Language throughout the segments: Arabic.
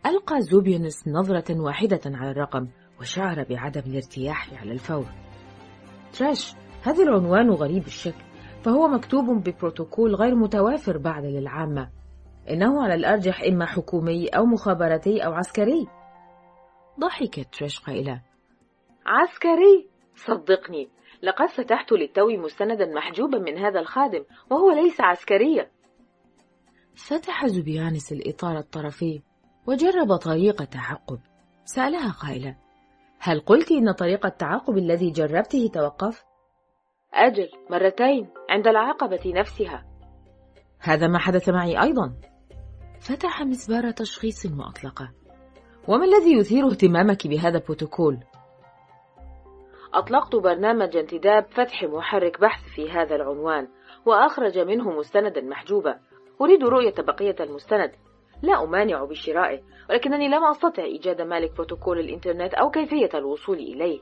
ألقى زوبيانوس نظرة واحدة على الرقم وشعر بعدم الارتياح على الفور. تراش، هذا العنوان غريب الشكل، فهو مكتوب ببروتوكول غير متوافر بعد للعامة. إنه على الأرجح إما حكومي أو مخابراتي أو عسكري. ضحكت تراش قائلة: عسكري؟ صدقني، لقد فتحت للتو مستندا محجوبا من هذا الخادم وهو ليس عسكريا. فتح زوبيانوس الإطار الطرفي وجرب طريقة تعقب. سألها قائلة: هل قلت إن طريق التعقب الذي جربته توقف؟ أجل، مرتين عند العقبة نفسها. هذا ما حدث معي أيضا. فتح مسبار تشخيص وأطلقه. وما الذي يثير اهتمامك بهذا البروتوكول؟ أطلقت برنامج انتداب فتح محرك بحث في هذا العنوان وأخرج منه مستندا محجوبا. أريد رؤية بقية المستند. لا أمانع بشرائه، ولكنني لم أستطع إيجاد مالك بروتوكول الإنترنت أو كيفية الوصول إليه.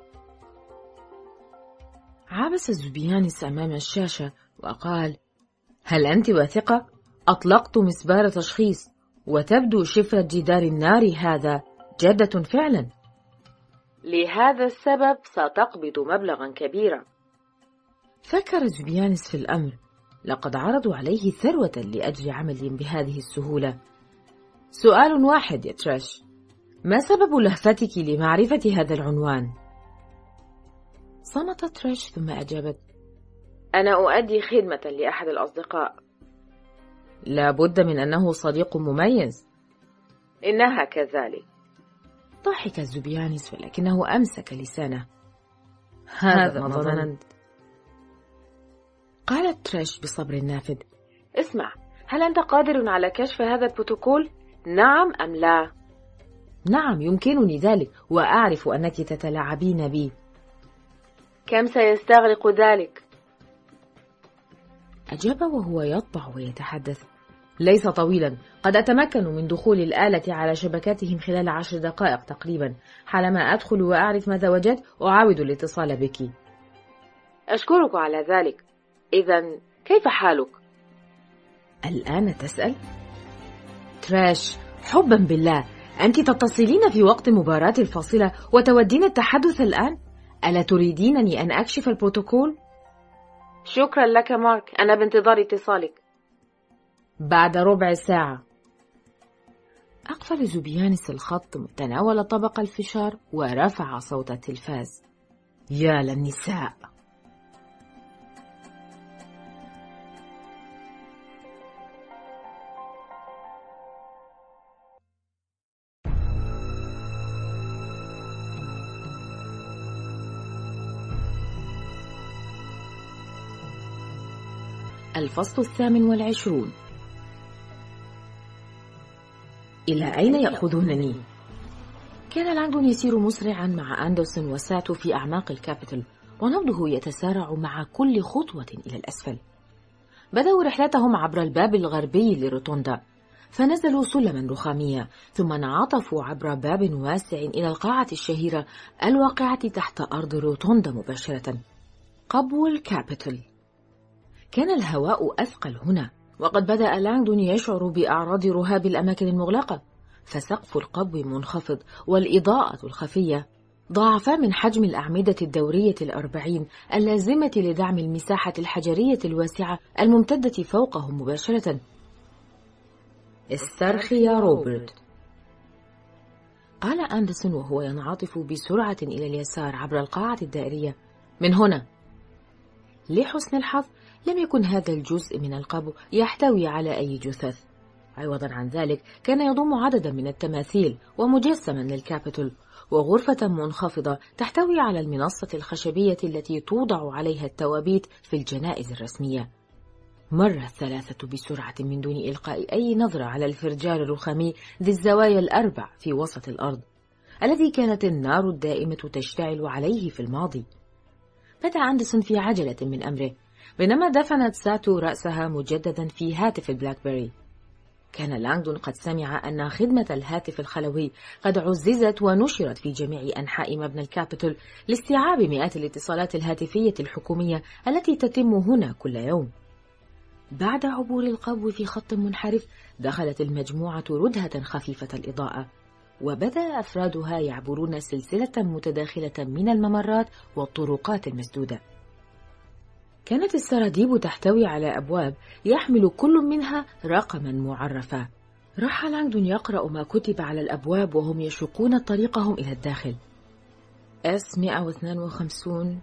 عبس زوبيانوس أمام الشاشة وقال: هل أنت واثقة؟ أطلقت مسبار تشخيص وتبدو شفرة جدار النار هذا جادة فعلا. لهذا السبب ستقبض مبلغا كبيرا. فكر زوبيانوس في الأمر. لقد عرضوا عليه ثروة لأجل عمل بهذه السهولة. سؤال واحد يا تراش، ما سبب لهفتك لمعرفة هذا العنوان؟ صمتت تراش ثم أجابت: أنا أؤدي خدمة لأحد الأصدقاء. لا بد من أنه صديق مميز. إنها كذلك. ضحك زوبيانوس ولكنه أمسك لسانه. هذا ما ظننت. قالت تراش بصبر نافذ: اسمع، هل أنت قادر على كشف هذا البروتوكول؟ نعم أم لا؟ نعم، يمكنني ذلك، وأعرف أنك تتلاعبين بي. كم سيستغرق ذلك؟ أجاب وهو يطبع ويتحدث: ليس طويلا، قد أتمكن من دخول الآلة على شبكاتهم خلال 10 دقائق تقريبا. حالما أدخل وأعرف ماذا وجدت أعاود الاتصال بك. أشكرك على ذلك. إذن كيف حالك؟ الآن تسأل؟ تراش، حبا بالله، أنت تتصلين في وقت المباراة الفاصلة وتودين التحدث الآن؟ ألا تريدينني أن أكشف البروتوكول؟ شكرا لك مارك، أنا بانتظار اتصالك. بعد ربع ساعة. أقفل زوبيانوس الخط متناول طبق الفشار ورفع صوت التلفاز. يا للنساء. الفصل 28. إلى أين يأخذونني؟ كان لانغدون يسير مسرعا مع أندرسون وساتو في أعماق الكابيتول، ونبضه يتسارع مع كل خطوة إلى الأسفل. بدأوا رحلتهم عبر الباب الغربي لروتوندا، فنزلوا سلما رخامية، ثم انعطفوا عبر باب واسع إلى القاعة الشهيرة الواقعة تحت أرض روتوندا مباشرة، قبو الكابيتول. كان الهواء أثقل هنا، وقد بدأ لانغدون يشعر بأعراض رهاب الأماكن المغلقة، فسقف القبو منخفض والإضاءة الخفية ضاعفا من حجم الأعمدة الدورية 40 اللازمة لدعم المساحة الحجرية الواسعة الممتدة فوقهم مباشرة. استرخي يا روبرت، قال أندرسون وهو ينعطف بسرعة إلى اليسار عبر القاعة الدائرية. من هنا. لحسن الحظ لم يكن هذا الجزء من القبو يحتوي على أي جثث. عوضا عن ذلك كان يضم عددا من التماثيل ومجسما للكابيتول، وغرفة منخفضة تحتوي على المنصة الخشبية التي توضع عليها التوابيت في الجنائز الرسمية. مر الثلاثة بسرعة من دون إلقاء أي نظرة على الفرجال الرخامي ذي الزوايا الأربع في وسط الأرض، الذي كانت النار الدائمة تشتعل عليه في الماضي. بدأ أندرسون في عجلة من أمره، بينما دفنت ساتو رأسها مجددا في هاتف البلاكبيري. كان لانغدون قد سمع أن خدمة الهاتف الخلوي قد عززت ونشرت في جميع أنحاء مبنى الكابيتول لاستيعاب مئات الاتصالات الهاتفية الحكومية التي تتم هنا كل يوم. بعد عبور القبو في خط منحرف، دخلت المجموعة ردهة خفيفة الإضاءة، وبدأ أفرادها يعبرون سلسلة متداخلة من الممرات والطرقات المسدودة. كانت السراديب تحتوي على أبواب يحمل كل منها رقما معرفا. راح لانغدون يقرأ ما كتب على الأبواب وهم يشقون طريقهم إلى الداخل. S152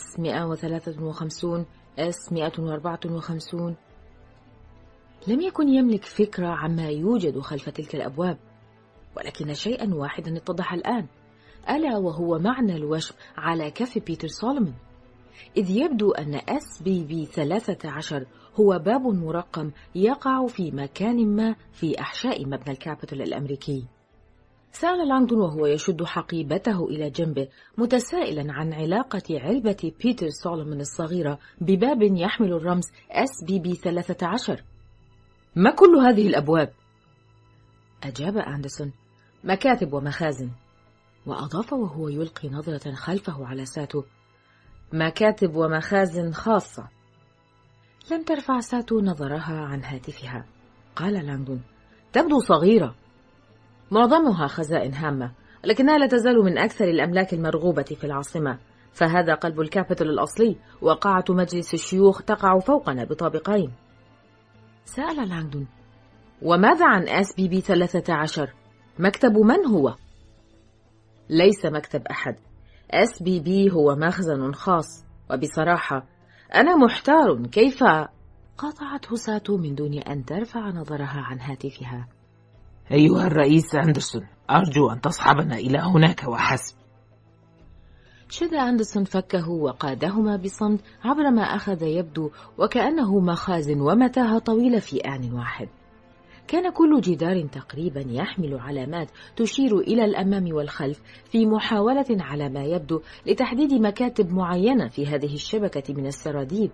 S153 S154. لم يكن يملك فكرة عما يوجد خلف تلك الأبواب، ولكن شيئا واحدا اتضح الآن، ألا وهو معنى الوشم على كف بيتر سولومون، إذ يبدو أن SBB 13 هو باب مرقم يقع في مكان ما في أحشاء مبنى الكابيتول الأمريكي. سأل لانغدون وهو يشد حقيبته إلى جنبه متسائلا عن علاقة علبة بيتر سولومون الصغيرة بباب يحمل الرمز SBB 13. ما كل هذه الأبواب؟ أجاب أندرسون: مكاتب ومخازن. وأضاف وهو يلقي نظرة خلفه على ساتو: مكاتب ومخازن خاصة. لم ترفع ساتو نظرها عن هاتفها. قال لانغدون: تبدو صغيرة. معظمها خزائن هامة، لكنها لا تزال من أكثر الأملاك المرغوبة في العاصمة، فهذا قلب الكابيتول الأصلي، وقاعة مجلس الشيوخ تقع فوقنا بطابقين. سأل لانغدون: وماذا عن SBB 13؟ مكتب من هو؟ ليس مكتب أحد. SBB هو مخزن خاص، وبصراحة أنا محتار كيف. قاطعته ساتو من دون أن ترفع نظرها عن هاتفها. أيها الرئيس أندرسون، أرجو أن تصحبنا إلى هناك وحسب. شد أندرسون فكه وقادهما بصمت عبر ما أخذ يبدو وكأنه مخازن ومتاهة طويلة في آن واحد. كان كل جدار تقريبا يحمل علامات تشير إلى الأمام والخلف في محاولة على ما يبدو لتحديد مكاتب معينة في هذه الشبكة من السراديب.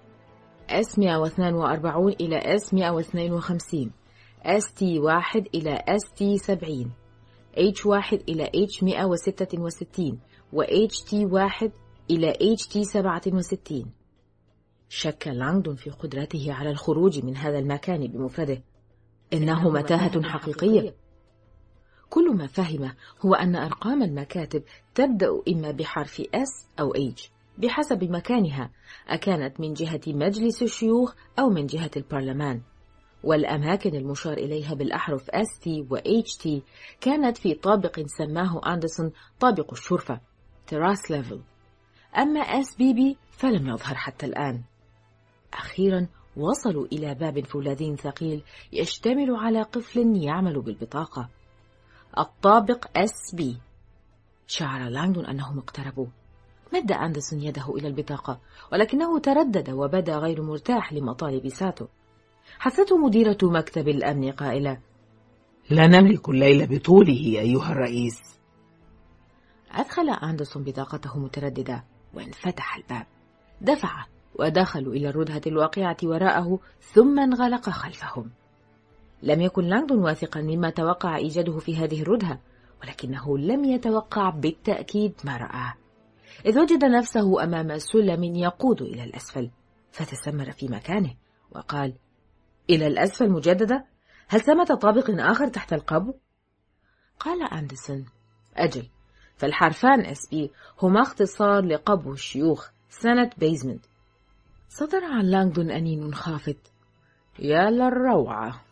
S142 إلى S152، ST1 إلى ST70، H1 إلى H166، و HT1 إلى HT67. شك لانغدون في قدرته على الخروج من هذا المكان بمفرده. إنه متاهة حقيقية. كل ما فهمه هو أن أرقام المكاتب تبدأ إما بحرف S أو H بحسب مكانها، أكانت من جهة مجلس الشيوخ أو من جهة البرلمان، والأماكن المشار إليها بالأحرف ST و HT كانت في طابق سماه أندرسون طابق الشرفة تراس ليفل. أما SBB فلم يظهر حتى الآن. أخيرا وصلوا إلى باب فولاذي ثقيل يشتمل على قفل يعمل بالبطاقة. الطابق SB. شعر لانغدون أنهم اقتربوا. مد أندرسون يده إلى البطاقة، ولكنه تردد وبدا غير مرتاح لمطالب ساتو. حثته مديرة مكتب الأمن قائلة: لا نملك الليل بطوله أيها الرئيس. أدخل أندرسون بطاقته مترددة وانفتح الباب. دفع ودخلوا إلى الردهة الواقعة وراءه ثم انغلق خلفهم. لم يكن لانغدون واثقا مما توقع إيجاده في هذه الردهة، ولكنه لم يتوقع بالتأكيد ما رآه، إذ وجد نفسه أمام سلم يقود إلى الأسفل، فتسمر في مكانه وقال: إلى الأسفل مجددا؟ هل ثمة طابق آخر تحت القبو؟ قال أندرسون: أجل، فالحرفان SB هما اختصار لقبو الشيوخ سنة بيزمنت. صدر عن لانغدون أنين خافت. يا للروعة.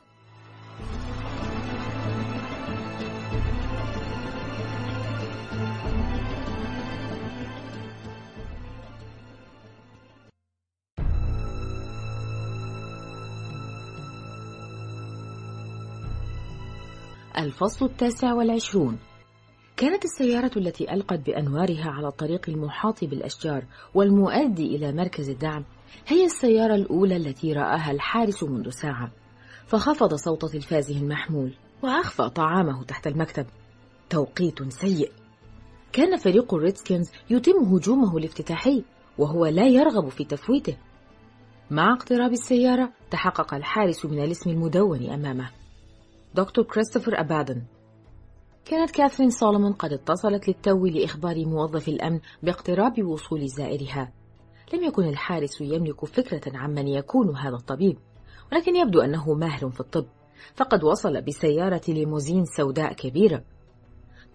الفصل 29. كانت السيارة التي ألقت بأنوارها على الطريق المحاط بالأشجار والمؤدي إلى مركز الدعم هي السيارة الأولى التي رآها الحارس منذ ساعة، فخفض صوت تلفازه المحمول وأخفى طعامه تحت المكتب. توقيت سيء. كان فريق الريدسكنز يتم هجومه الافتتاحي وهو لا يرغب في تفويته. مع اقتراب السيارة تحقق الحارس من الاسم المدون أمامه: دكتور كريستوفر أبادن. كانت كاثرين سولومون قد اتصلت للتو لإخبار موظف الأمن باقتراب وصول زائرها. لم يكن الحارس يملك فكرة عمن يكون هذا الطبيب، ولكن يبدو أنه ماهر في الطب، فقد وصل بسيارة ليموزين سوداء كبيرة،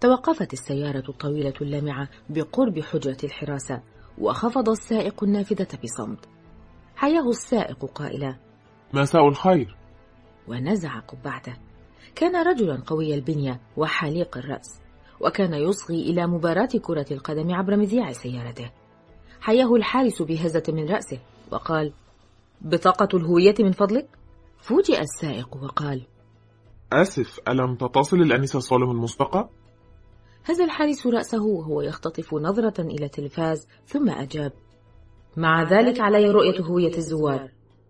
توقفت السيارة الطويلة اللامعة بقرب حجرة الحراسة، وخفض السائق النافذة بصمت. حياه السائق قائلا: مساء الخير. ونزع قبعته. كان رجلا قوي البنية وحليق الرأس، وكان يصغي إلى مباراة كرة القدم عبر مذياع سيارته. حياه الحارس بهزة من رأسه وقال: بطاقة الهوية من فضلك؟ فوجئ السائق وقال: آسف، ألم تتصل الأنسة سولومون مسبقة؟ هز الحارس رأسه وهو يختطف نظرة إلى التلفاز، ثم أجاب: مع ذلك علي رؤية هوية الزوار.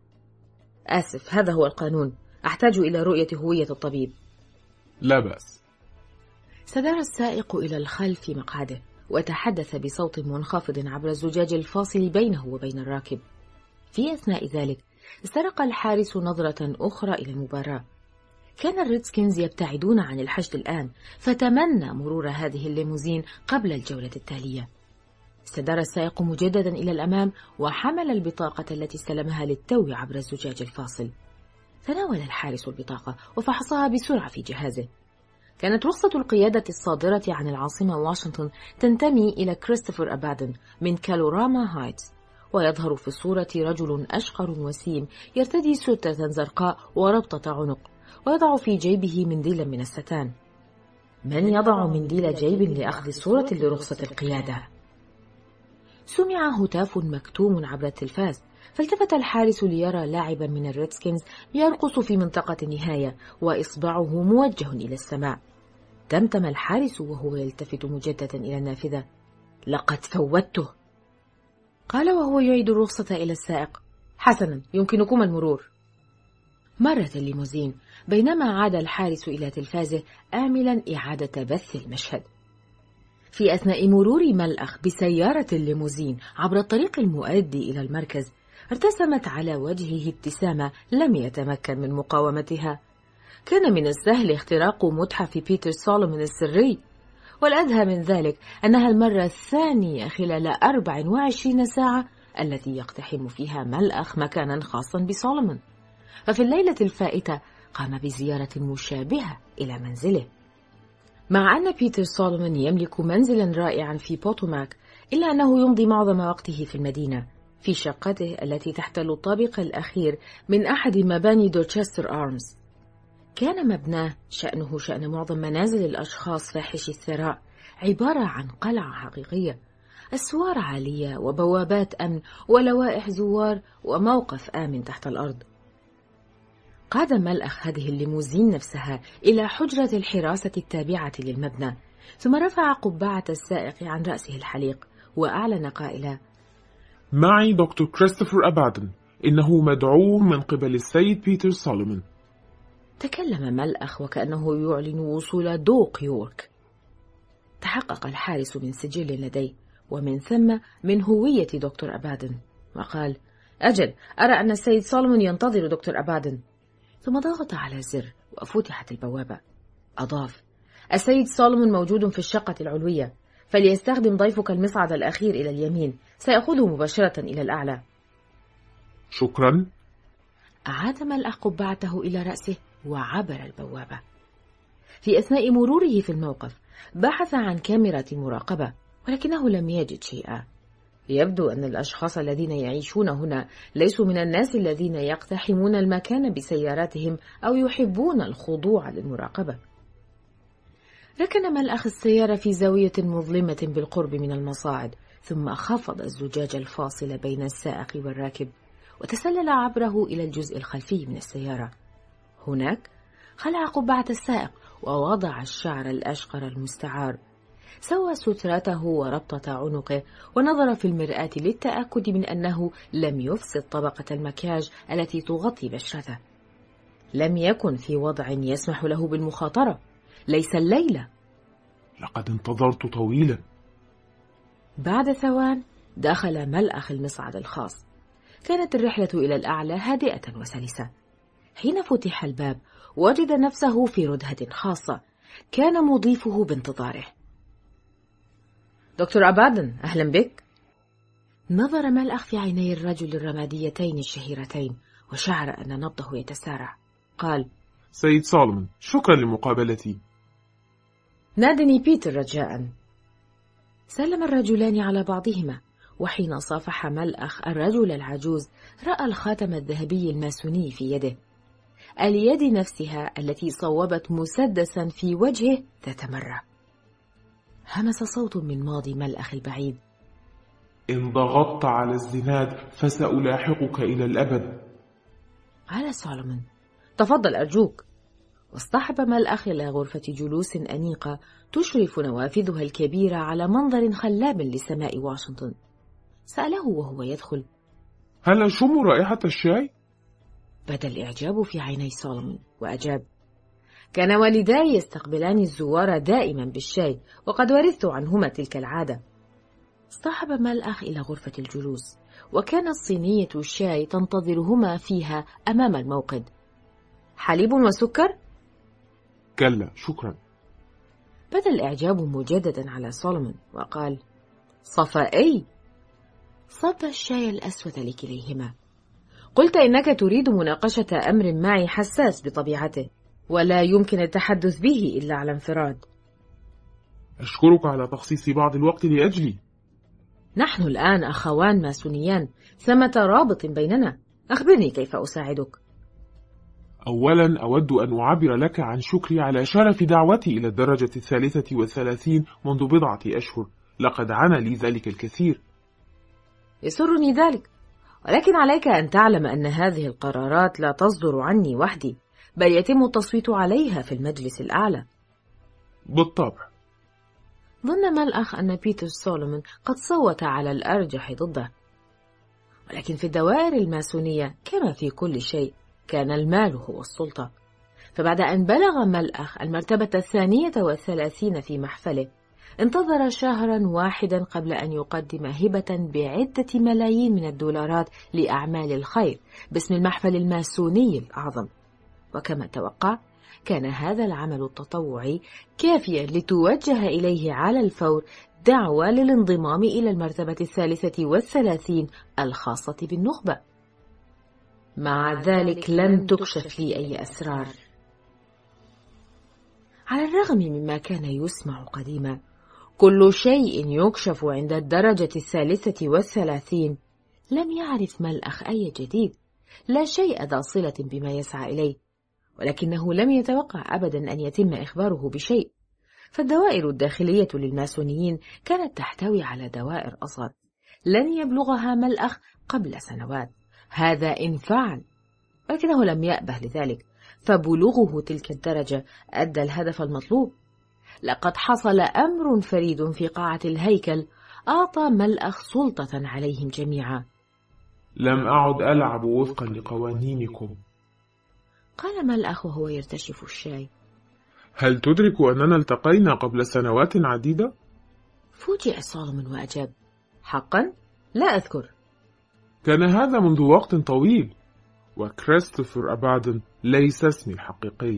آسف، هذا هو القانون، أحتاج إلى رؤية هوية الطبيب. لا بأس. سدار السائق إلى الخلف في مقعده، وتحدث بصوت منخفض عبر الزجاج الفاصل بينه وبين الراكب. في أثناء ذلك استرق الحارس نظرة أخرى إلى المباراة. كان الريدسكنز يبتعدون عن الحشد الآن، فتمنى مرور هذه الليموزين قبل الجولة التالية. استدار السائق مجددا إلى الأمام وحمل البطاقة التي استلمها للتو عبر الزجاج الفاصل. تناول الحارس البطاقة وفحصها بسرعة في جهازه. كانت رخصة القيادة الصادرة عن العاصمة واشنطن تنتمي إلى كريستوفر أبادن من كالوراما هايتس، ويظهر في الصورة رجل أشقر وسيم يرتدي سترة زرقاء وربطة عنق، ويضع في جيبه منديلا من الستان. من يضع منديل جيب لأخذ صورة لرخصة القيادة؟ سمع هتاف مكتوم عبر التلفاز، فالتفت الحارس ليرى لاعبا من الريدسكنز يرقص في منطقة النهاية وإصبعه موجه إلى السماء. تمتم الحارس وهو يلتفت مجددا إلى النافذة: لقد فوتته، قال وهو يعيد الرخصة إلى السائق. حسنا، يمكنكم المرور. مرت الليموزين بينما عاد الحارس إلى تلفازه آملا إعادة بث المشهد. في أثناء مرور ملأخ بسيارة الليموزين عبر الطريق المؤدي إلى المركز، ارتسمت على وجهه ابتسامة لم يتمكن من مقاومتها. كان من السهل اختراق متحف بيتر سولومون السري، والأدهى من ذلك أنها المرة الثانية خلال 24 ساعة التي يقتحم فيها ملأخ مكانا خاصا بسولومون. ففي الليلة الفائتة قام بزيارة مشابهة إلى منزله. مع أن بيتر سولومون يملك منزلا رائعا في بوتوماك، إلا أنه يمضي معظم وقته في المدينة في شقته التي تحتل الطابق الأخير من أحد مباني دورتشستر آرمز. كان مبناه شأنه شأن معظم منازل الأشخاص فاحشي الثراء، عبارة عن قلعة حقيقية، أسوار عالية وبوابات أمن ولوائح زوار وموقف آمن تحت الأرض. قاد ملأخ هذه الليموزين نفسها إلى حجرة الحراسة التابعة للمبنى، ثم رفع قبعة السائق عن رأسه الحليق وأعلن قائلا: معي دكتور كريستوفر أبادن، إنه مدعو من قبل السيد بيتر سولومون. تكلم ملأخ وكأنه يعلن وصول دوق يورك. تحقق الحارس من سجل لديه ومن ثم من هوية دكتور أبادن، وقال: أجل، أرى أن السيد سولومون ينتظر دكتور أبادن. ثم ضغط على زر وفتحت البوابة. أضاف: السيد سولومون موجود في الشقة العلوية، فليستخدم ضيفك المصعد الأخير إلى اليمين، سيأخذه مباشرة إلى الأعلى. شكرا. أعاد ملأخ قبعته إلى رأسه وعبر البوابة. في أثناء مروره في الموقف بحث عن كاميرا مراقبة، ولكنه لم يجد شيئا. يبدو أن الأشخاص الذين يعيشون هنا ليسوا من الناس الذين يقتحمون المكان بسياراتهم أو يحبون الخضوع للمراقبة. ركن ملأخ السيارة في زاوية مظلمة بالقرب من المصاعد، ثم خفض الزجاج الفاصل بين السائق والراكب وتسلل عبره إلى الجزء الخلفي من السيارة. هناك خلع قبعة السائق ووضع الشعر الأشقر المستعار، سوى سترته وربطة عنقه، ونظر في المرآة للتأكد من أنه لم يفسد طبقة المكياج التي تغطي بشرته. لم يكن في وضع يسمح له بالمخاطرة، ليس الليلة. لقد انتظرت طويلا. بعد ثوان دخل ملأخ المصعد الخاص. كانت الرحلة إلى الأعلى هادئة وسلسة. حين فتح الباب وجد نفسه في ردهة خاصة، كان مضيفه بانتظاره. دكتور أبادن، أهلا بك. نظر ملأخ في عيني الرجل الرماديتين الشهيرتين وشعر أن نبضه يتسارع. قال: سيد سولومون، شكرا لمقابلتي. نادني بيتر رجاء. سلم الرجلان على بعضهما، وحين صافح ملأخ الرجل العجوز رأى الخاتم الذهبي الماسوني في يده، اليد نفسها التي صوبت مسدسا في وجهه ذات مرة. همس صوت من ماضي ملأخ البعيد: إن ضغطت على الزناد فسألاحقك إلى الأبد. قال سولومون: تفضل أرجوك. واصطحب ملأخ إلى غرفة جلوس أنيقة تشرف نوافذها الكبيرة على منظر خلاب لسماء واشنطن. سأله وهو يدخل: هل أشم رائحة الشاي؟ بدا الإعجاب في عيني سولومون وأجاب: كان والداي يستقبلان الزوار دائما بالشاي، وقد ورثت عنهما تلك العادة. اصطحب ملأخ إلى غرفة الجلوس، وكانت صينية الشاي تنتظرهما فيها أمام الموقد. حليب وسكر؟ كلا شكرا. بدا الإعجاب مجددا على سولومون وقال: صفائي. صب الشاي الأسود لكليهما. قلت إنك تريد مناقشة أمر معي حساس بطبيعته، ولا يمكن التحدث به إلا على انفراد. أشكرك على تخصيص بعض الوقت لأجلي. نحن الآن أخوان ماسونيان، ثمة رابط بيننا. أخبرني كيف أساعدك. أولا أود أن أعبر لك عن شكري على شرف دعوتي إلى الدرجة 33 منذ بضعة أشهر. لقد عانى لي ذلك الكثير. يسرني ذلك، ولكن عليك أن تعلم أن هذه القرارات لا تصدر عني وحدي، بل يتم التصويت عليها في المجلس الأعلى. بالطبع. ظن ملأخ أن بيتر سولومون قد صوت على الأرجح ضده، ولكن في الدوائر الماسونية كما في كل شيء كان المال هو السلطة. فبعد أن بلغ ملأخ المرتبة 32 في محفله، انتظر شهرا واحدا قبل أن يقدم هبة بعدة ملايين من الدولارات لأعمال الخير باسم المحفل الماسوني الأعظم. وكما توقع، كان هذا العمل التطوعي كافيا لتوجه إليه على الفور دعوة للانضمام إلى المرتبة 33 الخاصة بالنخبة. مع ذلك لم تكشف لي أي أسرار. على الرغم مما كان يسمع قديما، كل شيء يكشف عند الدرجة 33. لم يعرف ملأخ أي جديد، لا شيء ذا صلة بما يسعى إليه، ولكنه لم يتوقع أبدا أن يتم إخباره بشيء. فالدوائر الداخلية للماسونيين كانت تحتوي على دوائر أصغر لن يبلغها ملأخ قبل سنوات، هذا إن فعل، ولكنه لم يأبه لذلك، فبلوغه تلك الدرجة أدى الهدف المطلوب. لقد حصل أمر فريد في قاعة الهيكل أعطى ملأخ سلطة عليهم جميعا. لم أعد ألعب وفقا لقوانينكم، قال ملأخ وهو يرتشف الشاي. هل تدرك أننا التقينا قبل سنوات عديدة؟ فوجئ سولومون وأجاب: حقا؟ لا أذكر. كان هذا منذ وقت طويل، وكريستوفر أبادن ليس اسمي الحقيقي.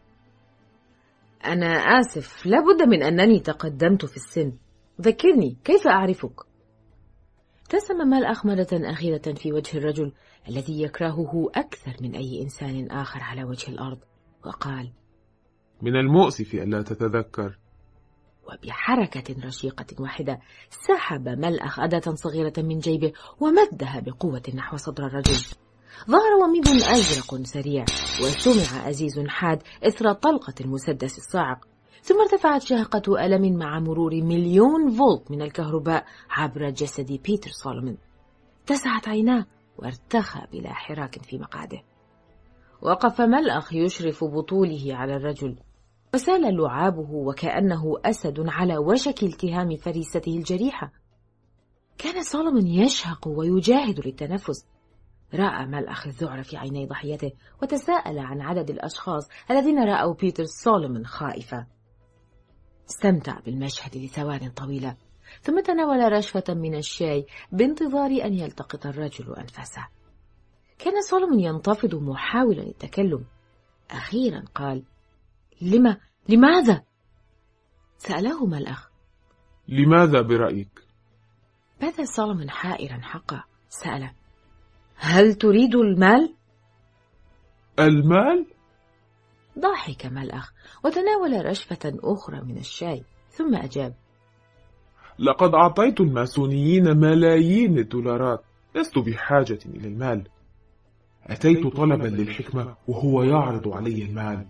أنا آسف، لابد من أنني تقدمت في السن. ذكرني، كيف أعرفك؟ ابتسم ملأخ مرة أخيرة في وجه الرجل الذي يكرهه أكثر من أي إنسان آخر على وجه الأرض، وقال: من المؤسف ألا تتذكر. وبحركة رشيقة واحدة سحب ملأخ أداة صغيرة من جيبه ومدها بقوة نحو صدر الرجل. ظهر وميض أزرق سريع، وسمع أزيز حاد إثر طلقة المسدس الصاعق، ثم ارتفعت شهقة ألم مع مرور 1,000,000 فولت من الكهرباء عبر جسد بيتر سولومون. اتسعت عيناه وارتخى بلا حراك في مقعده. وقف ملأخ يشرف بطوله على الرجل، وسال لعابه وكأنه أسد على وشك التهام فريسته الجريحة. كان سولومون يشهق ويجاهد للتنفس. رأى ملأخ الذعر في عيني ضحيته، وتساءل عن عدد الأشخاص الذين رأوا بيتر سولومون خائفا. استمتع بالمشهد لثوان طويلة، ثم تناول رشفة من الشاي بانتظار أن يلتقط الرجل أنفاسه. كان سولومون ينتفض محاولا التكلم. أخيرا قال: لماذا؟ سأله ملأخ. لماذا برأيك؟ بدا سولومون حائرا حقا. سأله: هل تريد المال؟ المال؟ ضحك ملأخ وتناول رشفة أخرى من الشاي ثم أجاب: لقد أعطيت الماسونيين ملايين الدولارات، لست بحاجة إلى المال. أتيت طلبا للحكمة وهو يعرض علي المال.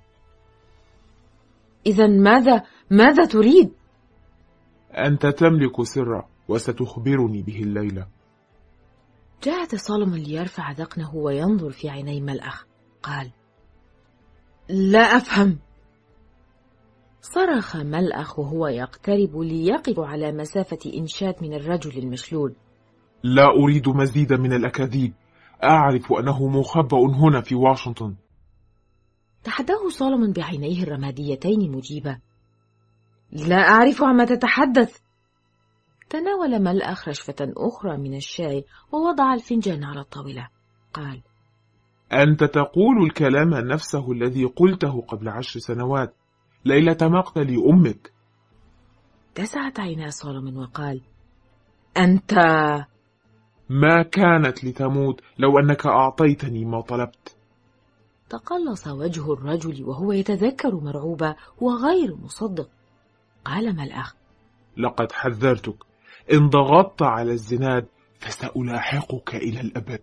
إذن ماذا تريد؟ أنت تملك سرا وستخبرني به الليلة. جاءت سولومون ليرفع ذقنه وينظر في عيني ملأخ. قال: لا أفهم. صرخ ملأخ وهو يقترب ليقف على مسافة إنشاد من الرجل المشلول: لا أريد مزيد من الأكاذيب، أعرف أنه مخبأ هنا في واشنطن. تحداه سولومون بعينيه الرماديتين مجيبة: لا أعرف عما تتحدث. تناول ملأخ رشفة أخرى من الشاي ووضع الفنجان على الطاولة. قال: أنت تقول الكلام نفسه الذي قلته قبل 10 سنوات ليلة مقتل أمك. اتسعت عينا سولومون وقال: أنت ما كانت لتموت لو أنك أعطيتني ما طلبت. تقلص وجه الرجل وهو يتذكر مرعوبا وغير مصدق. قال ملأخ: لقد حذرتك، إن ضغطت على الزناد فسألاحقك إلى الأبد.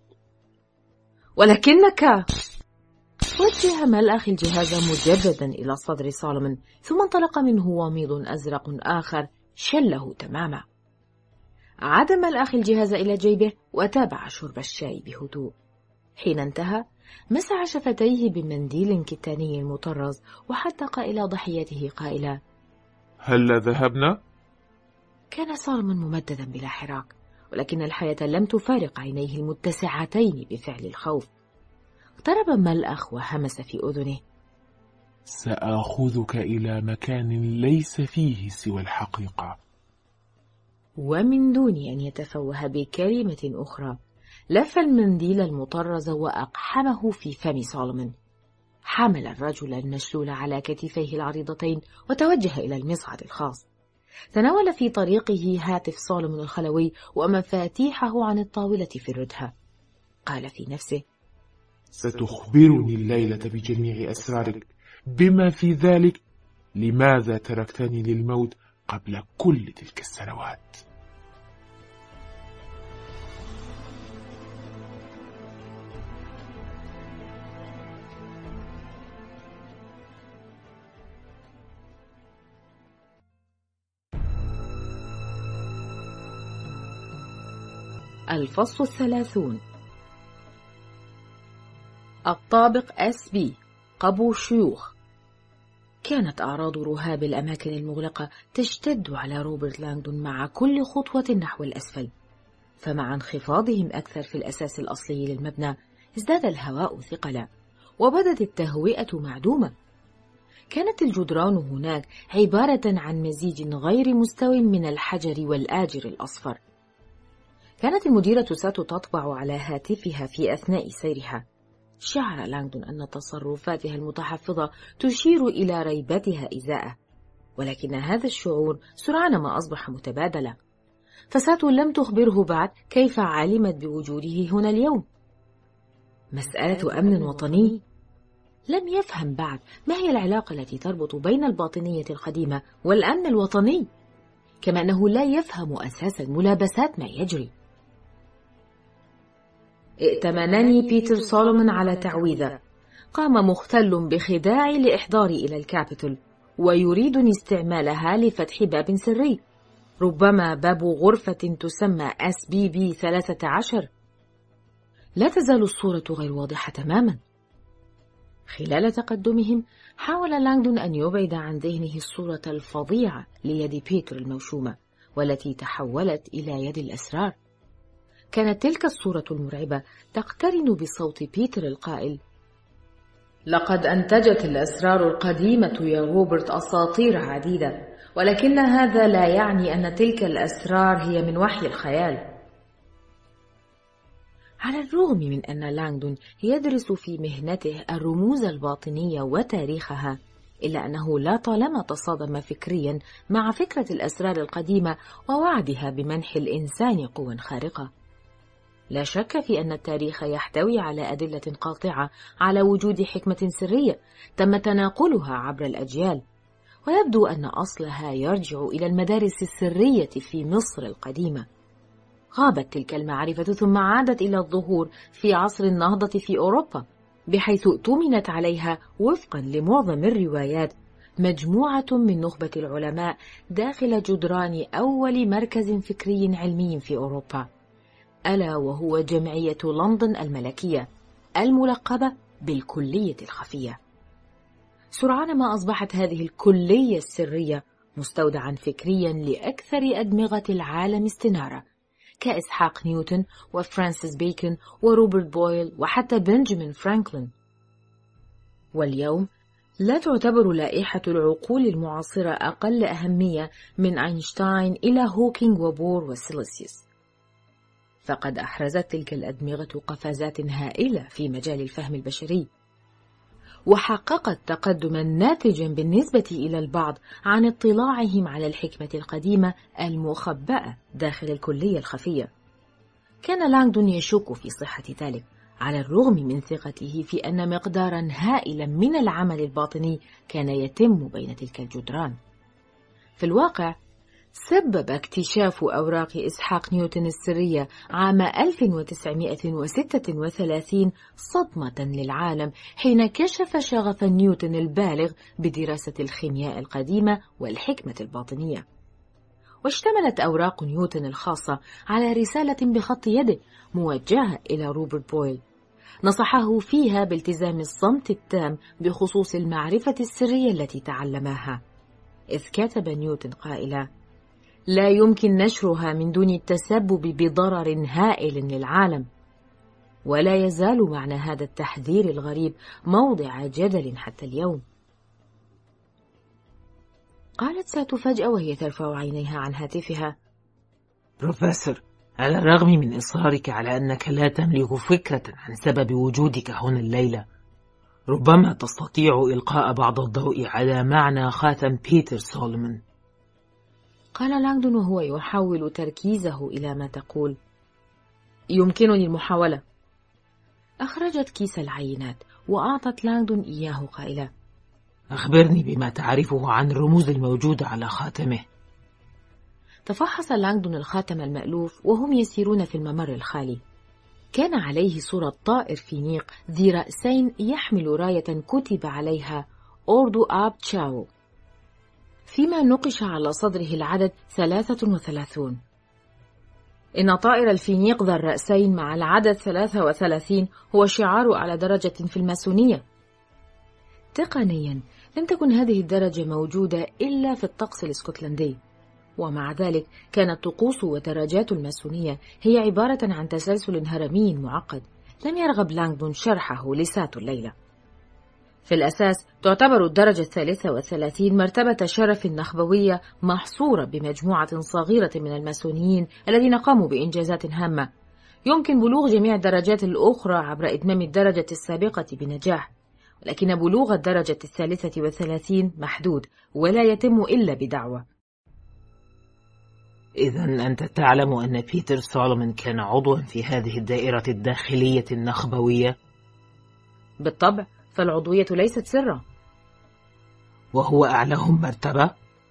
ولكنك. وجه ملأخ الجهاز مجددا إلى صدر سولومون، ثم انطلق منه وميض أزرق آخر شله تماما. عاد ملأخ الجهاز إلى جيبه وتابع شرب الشاي بهدوء. حين انتهى مسح شفتيه بمنديل كتاني مطرز وحدق إلى ضحيته قائلا: هل ذهبنا؟ كان سولومون ممددا بلا حراك، ولكن الحياة لم تفارق عينيه المتسعتين بفعل الخوف. اقترب ملأخ وهمس في أذنه: سآخذك إلى مكان ليس فيه سوى الحقيقة. ومن دون أن يتفوه بكلمة أخرى لف المنديل المطرز وأقحمه في فم سولومون. حمل الرجل المشلول على كتفيه العريضتين وتوجه إلى المصعد الخاص. تناول في طريقه هاتف سولومون الخلوي ومفاتيحه عن الطاولة في الردهة. قال في نفسه: ستخبرني الليلة بجميع أسرارك، بما في ذلك لماذا تركتني للموت قبل كل تلك السنوات. الفصل 30. الطابق SB قبو شيوخ. كانت أعراض رهاب الأماكن المغلقة تشتد على روبرت لانغدون مع كل خطوة نحو الأسفل، فمع انخفاضهم أكثر في الأساس الأصلي للمبنى ازداد الهواء ثقلا وبدت التهوئة معدومة. كانت الجدران هناك عبارة عن مزيج غير مستو من الحجر والآجر الأصفر. كانت المديرة ساتو تطبع على هاتفها في أثناء سيرها. شعر لانغدون أن تصرفاتها المتحفظة تشير إلى ريبتها إزاءه، ولكن هذا الشعور سرعان ما أصبح متبادلا، فساتو لم تخبره بعد كيف علمت بوجوده هنا اليوم. مسألة أمن وطني. لم يفهم بعد ما هي العلاقة التي تربط بين الباطنية القديمة والأمن الوطني، كما أنه لا يفهم أساسا ملابسات ما يجري. ائتمنني بيتر سولومون على تعويذة، قام مختل بخداعي لإحضاري إلى الكابيتول، ويريدني استعمالها لفتح باب سري، ربما باب غرفة تسمى SBB 13. لا تزال الصورة غير واضحة تماما. خلال تقدمهم حاول لانغدون أن يبعد عن ذهنه الصورة الفظيعة ليد بيتر الموشومة والتي تحولت إلى يد الأسرار. كانت تلك الصورة المرعبة تقترن بصوت بيتر القائل: لقد أنتجت الأسرار القديمة يا روبرت أساطير عديدة، ولكن هذا لا يعني أن تلك الأسرار هي من وحي الخيال. على الرغم من أن لانغدون يدرس في مهنته الرموز الباطنية وتاريخها، إلا أنه لا طالما تصادم فكريا مع فكرة الأسرار القديمة ووعدها بمنح الإنسان قوى خارقة. لا شك في أن التاريخ يحتوي على أدلة قاطعة على وجود حكمة سرية تم تناقلها عبر الأجيال، ويبدو أن أصلها يرجع إلى المدارس السرية في مصر القديمة. غابت تلك المعرفة ثم عادت إلى الظهور في عصر النهضة في أوروبا، بحيث اؤتمنت عليها وفقا لمعظم الروايات مجموعة من نخبة العلماء داخل جدران أول مركز فكري علمي في أوروبا، ألا وهو جمعية لندن الملكية الملقبة بالكلية الخفية. سرعان ما أصبحت هذه الكلية السرية مستودعا فكريا لأكثر أدمغة العالم استنارة، كإسحاق نيوتن وفرانسيس بيكون وروبرت بويل وحتى بنجامين فرانكلين. واليوم لا تعتبر لائحة العقول المعاصرة أقل أهمية من أينشتاين إلى هوكينج وبور وسيليسيوس، فقد أحرزت تلك الأدمغة قفزات هائلة في مجال الفهم البشري، وحققت تقدما ناتجا بالنسبة إلى البعض عن اطلاعهم على الحكمة القديمة المخبأة داخل الكلية الخفية. كان لانغدون يشك في صحة ذلك، على الرغم من ثقته في أن مقدارا هائلا من العمل الباطني كان يتم بين تلك الجدران. في الواقع سبب اكتشاف أوراق إسحاق نيوتن السرية عام 1936 صدمة للعالم، حين كشف شغف نيوتن البالغ بدراسة الخيمياء القديمة والحكمة الباطنية. واشتملت أوراق نيوتن الخاصة على رسالة بخط يده موجهة إلى روبرت بويل، نصحه فيها بالتزام الصمت التام بخصوص المعرفة السرية التي تعلمها، إذ كتب نيوتن قائلا: لا يمكن نشرها من دون التسبب بضرر هائل للعالم. ولا يزال معنى هذا التحذير الغريب موضع جدل حتى اليوم. قالت ساتو فجأة وهي ترفع عينيها عن هاتفها: بروفيسور، على الرغم من إصرارك على أنك لا تملك فكرة عن سبب وجودك هنا الليلة، ربما تستطيع إلقاء بعض الضوء على معنى خاتم بيتر سولومون. قال لانغدون وهو يحاول تركيزه إلى ما تقول. يمكنني المحاولة. أخرجت كيس العينات وأعطت لانغدون إياه قائلة: أخبرني بما تعرفه عن الرموز الموجودة على خاتمه. تفحص لانغدون الخاتم المألوف وهم يسيرون في الممر الخالي. كان عليه صورة طائر فينيق ذي رأسين يحمل راية كتب عليها أوردو آب تشاو، فيما نقش على صدره العدد 33. إن طائر الفينيق ذا الرأسين مع العدد 33 هو شعار أعلى درجة في الماسونية. تقنيا لم تكن هذه الدرجة موجودة إلا في الطقس الاسكتلندي، ومع ذلك كانت طقوس ودرجات الماسونية هي عبارة عن تسلسل هرمي معقد لم يرغب لانغدون شرحه لساتو الليلة. في الأساس تعتبر الدرجة 33 مرتبة شرف نخبوية محصورة بمجموعة صغيرة من الماسونيين الذين قاموا بإنجازات هامة. يمكن بلوغ جميع الدرجات الأخرى عبر إتمام الدرجة السابقة بنجاح، ولكن بلوغ الدرجة 33 محدود ولا يتم إلا بدعوة. إذن أنت تعلم أن بيتر سولومون كان عضوا في هذه الدائرة الداخلية النخبوية؟ بالطبع، فالعضوية ليست سرا. وهو أعلاهم مرتبة؟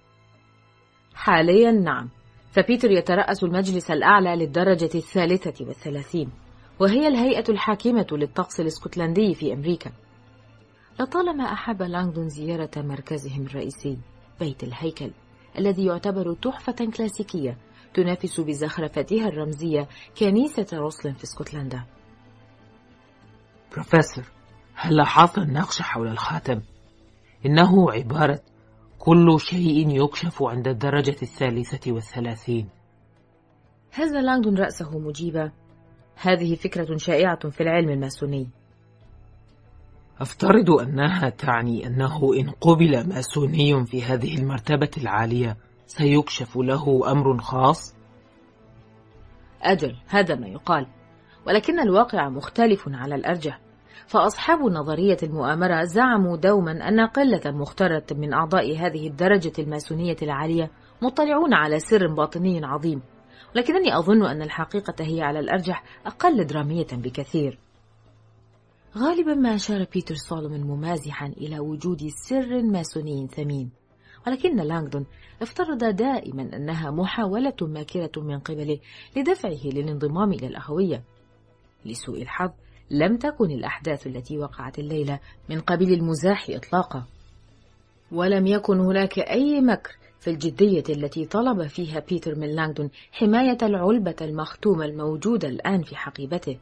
حاليا نعم، فبيتر يترأس المجلس الأعلى للدرجة 33، وهي الهيئة الحاكمة للطقس الاسكتلندي في أمريكا. لطالما أحب لانغدون زيارة مركزهم الرئيسي بيت الهيكل، الذي يعتبر تحفة كلاسيكية تنافس بزخرفتها الرمزية كنيسة روسلين في اسكتلندا. بروفيسور، هل لاحظت النقش حول الخاتم؟ إنه عبارة كل شيء يكشف عند الدرجة 33. هز لانغدون رأسه مجيبا: هذه فكرة شائعة في العلم الماسوني. أفترض أنها تعني أنه إن قبل ماسوني في هذه المرتبة العالية سيكشف له أمر خاص؟ أجل، هذا ما يقال، ولكن الواقع مختلف على الأرجح. فأصحاب نظرية المؤامرة زعموا دوما أن قلة مختارة من أعضاء هذه الدرجة الماسونية العالية مطلعون على سر باطني عظيم، لكنني أظن أن الحقيقة هي على الأرجح أقل درامية بكثير. غالبا ما أشار بيتر سولومون ممازحا إلى وجود سر ماسوني ثمين، ولكن لانغدون افترض دائما أنها محاولة ماكرة من قبله لدفعه للانضمام إلى الأخوية. لسوء الحظ لم تكن الأحداث التي وقعت الليلة من قبيل المزاح إطلاقا، ولم يكن هناك أي مكر في الجدية التي طلب فيها بيتر من لانغدون حماية العلبة المختومة الموجودة الآن في حقيبته.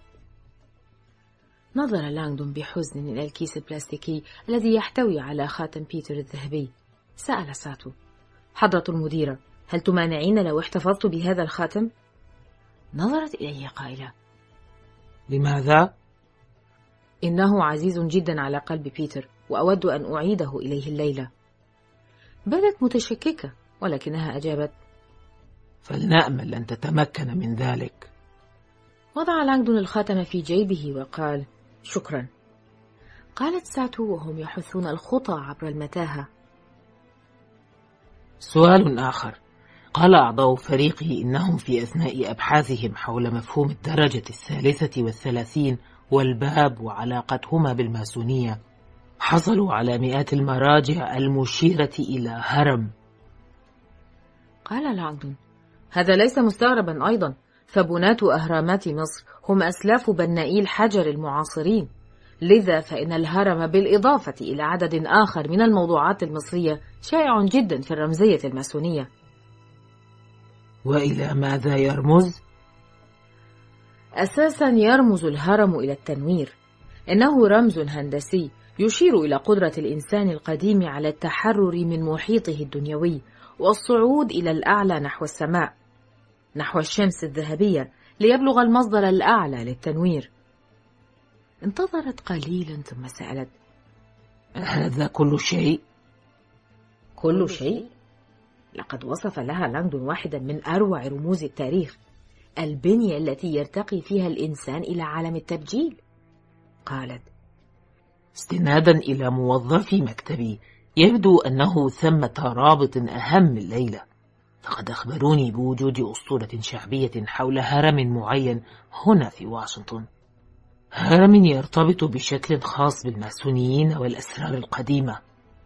نظر لانغدون بحزن إلى الكيس البلاستيكي الذي يحتوي على خاتم بيتر الذهبي. سأل ساتو: حضرة المديرة، هل تمانعين لو احتفظت بهذا الخاتم؟ نظرت إليه قائلة: لماذا؟ إنه عزيز جدا على قلب بيتر، وأود أن أعيده إليه الليلة. بدت متشككة، ولكنها أجابت: فلنأمل أن تتمكن من ذلك. وضع لانغدون الخاتم في جيبه وقال: شكرا. قالت ساتو وهم يحثون الخطى عبر المتاهة: سؤال آخر. قال أعضاء فريقي إنهم في أثناء أبحاثهم حول مفهوم الدرجة 33 والباب وعلاقتهما بالماسونية حصلوا على مئات المراجع المشيرة إلى هرم. قال لانغدون: هذا ليس مستغربا أيضا، فبناة أهرامات مصر هم أسلاف بنائي الحجر المعاصرين، لذا فإن الهرم بالإضافة إلى عدد آخر من الموضوعات المصرية شائع جدا في الرمزية الماسونية. وإلى ماذا يرمز؟ أساسا يرمز الهرم إلى التنوير، إنه رمز هندسي يشير إلى قدرة الإنسان القديم على التحرر من محيطه الدنيوي والصعود إلى الأعلى نحو السماء، نحو الشمس الذهبية، ليبلغ المصدر الأعلى للتنوير. انتظرت قليلا ثم سألت: هذا كل شيء؟ كل شيء؟ لقد وصف لها لانغدون واحدا من أروع رموز التاريخ، البنية التي يرتقي فيها الإنسان إلى عالم التبجيل. قالت: استنادا إلى موظفي مكتبي، يبدو أنه ثمة رابط أهم الليلة. فقد أخبروني بوجود أسطورة شعبية حول هرم معين هنا في واشنطن، هرم يرتبط بشكل خاص بالماسونيين والأسرار القديمة.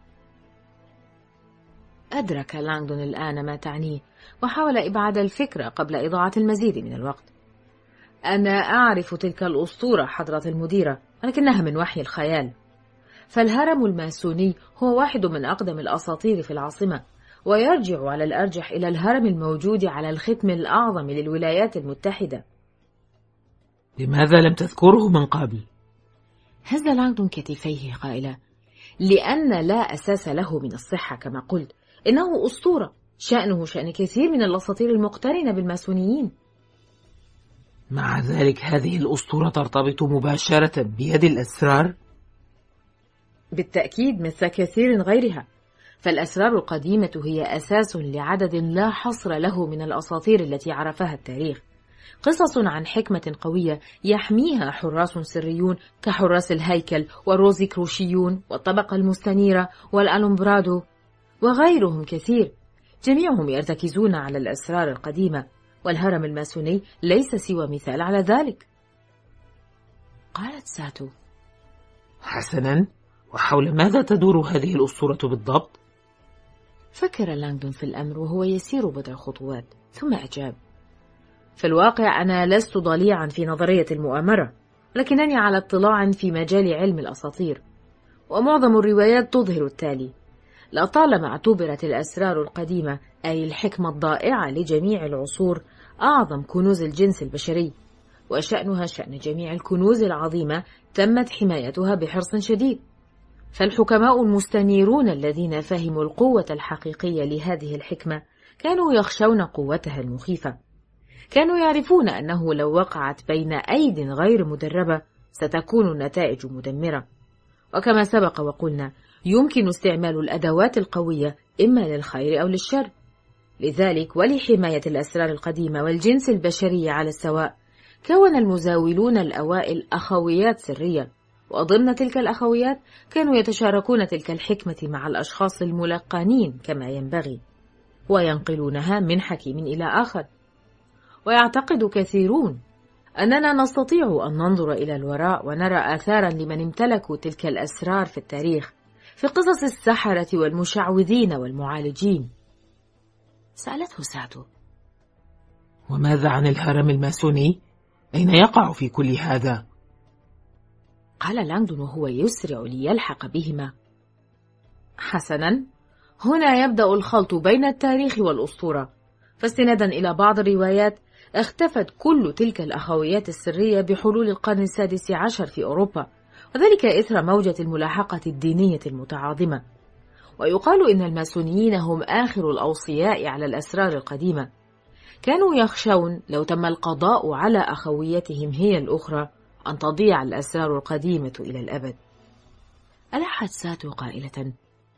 أدرك لانغدون الآن ما تعنيه، وحاول إبعاد الفكرة قبل إضاعة المزيد من الوقت. أنا أعرف تلك الأسطورة حضرة المديرة، ولكنها من وحي الخيال. فالهرم الماسوني هو واحد من أقدم الأساطير في العاصمة، ويرجع على الأرجح إلى الهرم الموجود على الختم الأعظم للولايات المتحدة. لماذا لم تذكره من قبل؟ هز لانغدون كتفيه قائلا: لأن لا أساس له من الصحة كما قلت، إنه أسطورة، شأنه شأن كثير من الأساطير المقترنة بالماسونيين. مع ذلك هذه الأسطورة ترتبط مباشرة بيد الأسرار؟ بالتأكيد، مثل كثير غيرها، فالأسرار القديمة هي أساس لعدد لا حصر له من الأساطير التي عرفها التاريخ، قصص عن حكمة قوية يحميها حراس سريون كحراس الهيكل والروزيكروشيون والطبقة المستنيرة والألومبرادو وغيرهم كثير، جميعهم يرتكزون على الأسرار القديمة، والهرم الماسوني ليس سوى مثال على ذلك. قالت ساتو: حسنا، وحول ماذا تدور هذه الأسطورة بالضبط؟ فكر لانغدون في الأمر وهو يسير بضع خطوات، ثم أجاب: في الواقع أنا لست ضليعا في نظرية المؤامرة، لكنني على اطلاع في مجال علم الأساطير، ومعظم الروايات تظهر التالي: لطالما اعتبرت الأسرار القديمة أي الحكمة الضائعة لجميع العصور أعظم كنوز الجنس البشري، وشأنها شأن جميع الكنوز العظيمة تمت حمايتها بحرص شديد. فالحكماء المستنيرون الذين فهموا القوة الحقيقية لهذه الحكمة كانوا يخشون قوتها المخيفة، كانوا يعرفون أنه لو وقعت بين أيد غير مدربة ستكون النتائج مدمرة. وكما سبق وقلنا، يمكن استعمال الأدوات القوية إما للخير أو للشر. لذلك ولحماية الأسرار القديمة والجنس البشري على السواء، كون المزاولون الأوائل أخويات سرية، وضمن تلك الأخويات كانوا يتشاركون تلك الحكمة مع الأشخاص الملقنين كما ينبغي، وينقلونها من حكيم إلى آخر. ويعتقد كثيرون أننا نستطيع أن ننظر إلى الوراء ونرى آثارا لمن امتلكوا تلك الأسرار في التاريخ، في قصص السحرة والمشعوذين والمعالجين. سألته ساتو: وماذا عن الهرم الماسوني؟ أين يقع في كل هذا؟ قال لانغدون وهو يسرع ليلحق بهما: حسنا، هنا يبدأ الخلط بين التاريخ والأسطورة. فاستنادا إلى بعض الروايات، اختفت كل تلك الأخويات السرية بحلول القرن السادس عشر في أوروبا، وذلك إثر موجة الملاحقة الدينية المتعاظمة. ويقال إن الماسونيين هم آخر الأوصياء على الأسرار القديمة. كانوا يخشون لو تم القضاء على أخويتهم هي الأخرى أن تضيع الأسرار القديمة إلى الأبد. ألحت ساتو قائلة: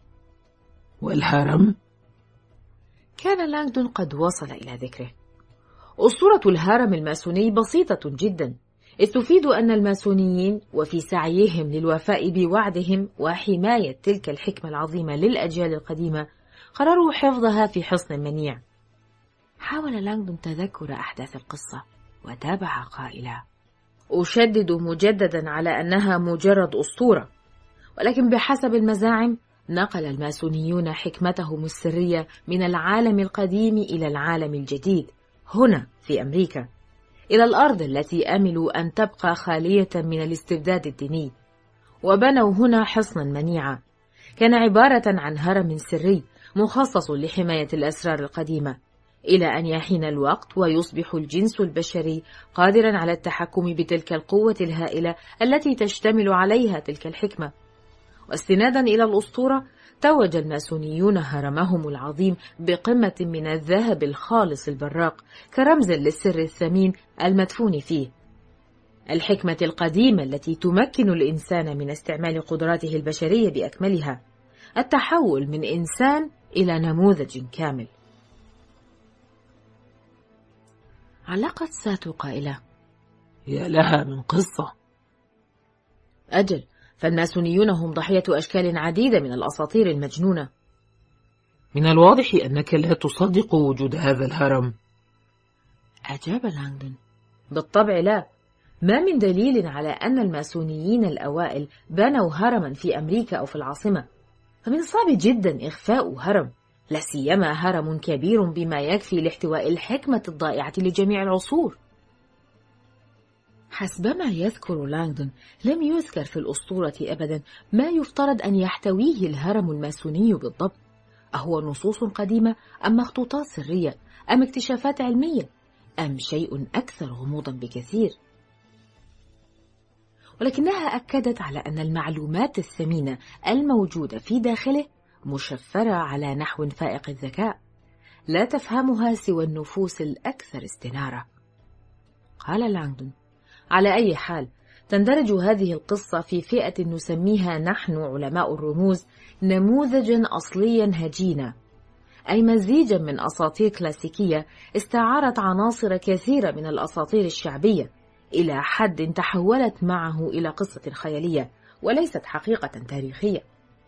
والهرم؟ كان لانغدون قد وصل إلى ذكره. أسطورة الهرم الماسوني بسيطة جدا، إذ تفيد أن الماسونيين وفي سعيهم للوفاء بوعدهم وحماية تلك الحكمة العظيمة للأجيال القديمة قرروا حفظها في حصن منيع. حاول لانغدون تذكر أحداث القصة وتابع قائلا: أشدد مجددا على أنها مجرد أسطورة، ولكن بحسب المزاعم نقل الماسونيون حكمتهم السرية من العالم القديم إلى العالم الجديد هنا في أمريكا، إلى الأرض التي أملوا أن تبقى خالية من الاستبداد الديني، وبنوا هنا حصنا منيعا كان عبارة عن هرم سري مخصص لحماية الأسرار القديمة، إلى أن يحين الوقت ويصبح الجنس البشري قادرا على التحكم بتلك القوة الهائلة التي تشتمل عليها تلك الحكمة. واستنادا إلى الأسطورة، توج الماسونيون هرمهم العظيم بقمة من الذهب الخالص البراق كرمز للسر الثمين المدفون فيه، الحكمة القديمة التي تمكن الإنسان من استعمال قدراته البشرية بأكملها، التحول من إنسان إلى نموذج كامل. علقت ساتو قائلة: يا لها من قصة. أجل، فالماسونيون هم ضحية أشكال عديدة من الأساطير المجنونة. من الواضح أنك لا تصدق وجود هذا الهرم. أجاب لانغدون: بالطبع لا. ما من دليل على أن الماسونيين الأوائل بنوا هرما في أمريكا أو في العاصمة، فمن الصعب جدا إخفاء هرم، لا سيما هرم كبير بما يكفي لاحتواء الحكمة الضائعة لجميع العصور. حسبما يذكر لانغدون، لم يذكر في الأسطورة أبدا ما يفترض أن يحتويه الهرم الماسوني بالضبط. أهو نصوص قديمة أم مخطوطات سرية أم اكتشافات علمية أم شيء أكثر غموضا بكثير؟ ولكنها أكدت على أن المعلومات الثمينة الموجودة في داخله مشفرة على نحو فائق الذكاء، لا تفهمها سوى النفوس الأكثر استنارة. قال لانغدون: على أي حال، تندرج هذه القصة في فئة نسميها نحن علماء الرموز نموذجا أصليا هجينا، أي مزيجا من أساطير كلاسيكية استعارت عناصر كثيرة من الأساطير الشعبية إلى حد تحولت معه إلى قصة خيالية وليست حقيقة تاريخية.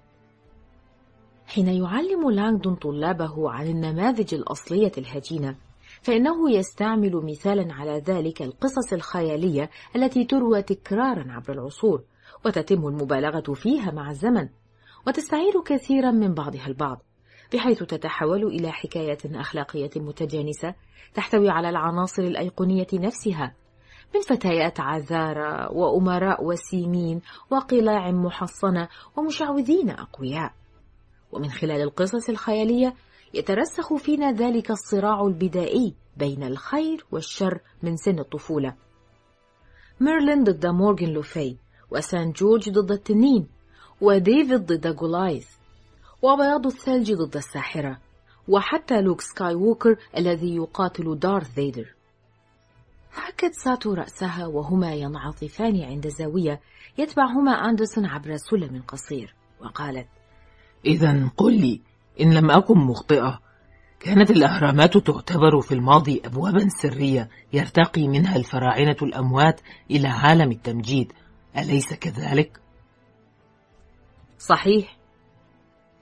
حين يعلم لانغدون طلابه عن النماذج الأصلية الهجينة، فإنه يستعمل مثالا على ذلك القصص الخيالية التي تروى تكرارا عبر العصور، وتتم المبالغة فيها مع الزمن، وتستعير كثيرا من بعضها البعض، بحيث تتحول إلى حكاية أخلاقية متجانسة تحتوي على العناصر الأيقونية نفسها، من فتيات عذارى وأمراء وسيمين وقلاع محصنة ومشعوذين أقوياء. ومن خلال القصص الخيالية يترسخ فينا ذلك الصراع البدائي بين الخير والشر من سن الطفولة. ميرلين ضد مورغان لوفاي، وسان جورج ضد التنين، وديفيد ضد جولايث، وبياض الثلج ضد الساحرة، وحتى لوك سكاي ووكر الذي يقاتل دارث فيدر. حكت ساتو رأسها وهما ينعطفان عند زاوية يتبعهما أندرسون عبر سلم قصير، وقالت: إذن قل لي، إن لم أكن مخطئة، كانت الأهرامات تعتبر في الماضي أبوابا سرية يرتقي منها الفراعنة الأموات إلى عالم التمجيد، أليس كذلك؟ صحيح.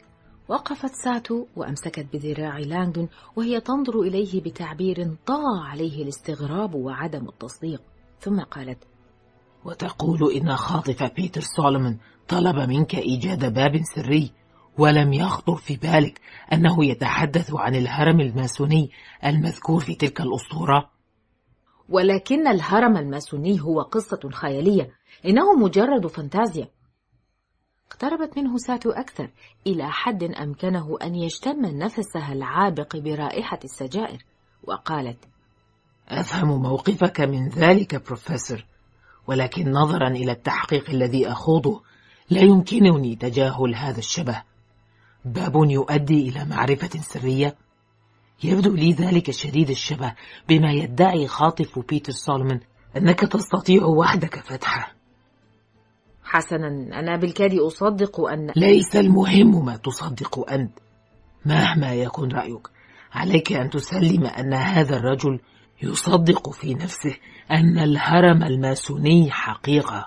وقفت ساتو وأمسكت بذراع لانغدون وهي تنظر إليه بتعبير طغى عليه الاستغراب وعدم التصديق، ثم قالت: وتقول إن خاطف بيتر سولومون طلب منك إيجاد باب سري، ولم يخطر في بالك أنه يتحدث عن الهرم الماسوني المذكور في تلك الأسطورة؟ ولكن الهرم الماسوني هو قصة خيالية، إنه مجرد فانتازيا. اقتربت منه ساتو أكثر، إلى حد أمكنه أن يشتم نفسها العابق برائحة السجائر، وقالت: أفهم موقفك من ذلك بروفيسور، ولكن نظرا إلى التحقيق الذي أخوضه لا يمكنني تجاهل هذا الشبه. باب يؤدي إلى معرفة سرية؟ يبدو لي ذلك شديد الشبه بما يدعي خاطف بيتر سولومون أنك تستطيع وحدك فتحه. حسنا، أنا بالكاد أصدق أن... ليس المهم ما تصدق أنت، مهما يكن رأيك عليك أن تسلم أن هذا الرجل يصدق في نفسه أن الهرم الماسوني حقيقة.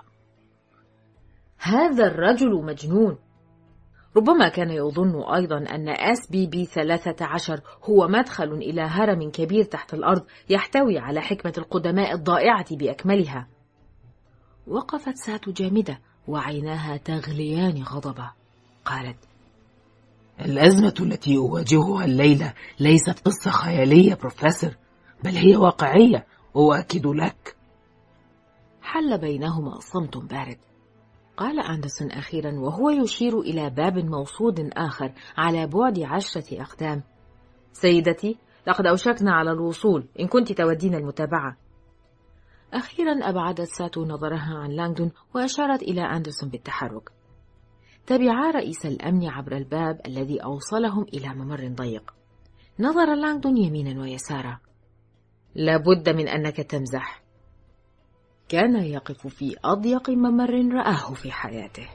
هذا الرجل مجنون. ربما كان يظن أيضا أن SBB 13 هو مدخل إلى هرم كبير تحت الأرض يحتوي على حكمة القدماء الضائعة بأكملها. وقفت ساتو جامدة وعيناها تغليان غضبا. قالت: الأزمة التي أواجهها الليلة ليست قصة خيالية بروفيسور، بل هي واقعية، أؤكد لك. حل بينهما صمت بارد. قال أندرسون أخيرا وهو يشير إلى باب موصود آخر على بعد 10 أقدام: سيدتي، لقد أوشكنا على الوصول، إن كنت تودين المتابعة. أخيرا أبعدت ساتو نظرها عن لانغدون وأشارت إلى أندرسون بالتحرك. تبعا رئيس الأمن عبر الباب الذي أوصلهم إلى ممر ضيق. نظر لانغدون يمينا ويسارا. لابد من أنك تمزح. كان يقف في أضيق ممر رآه في حياته.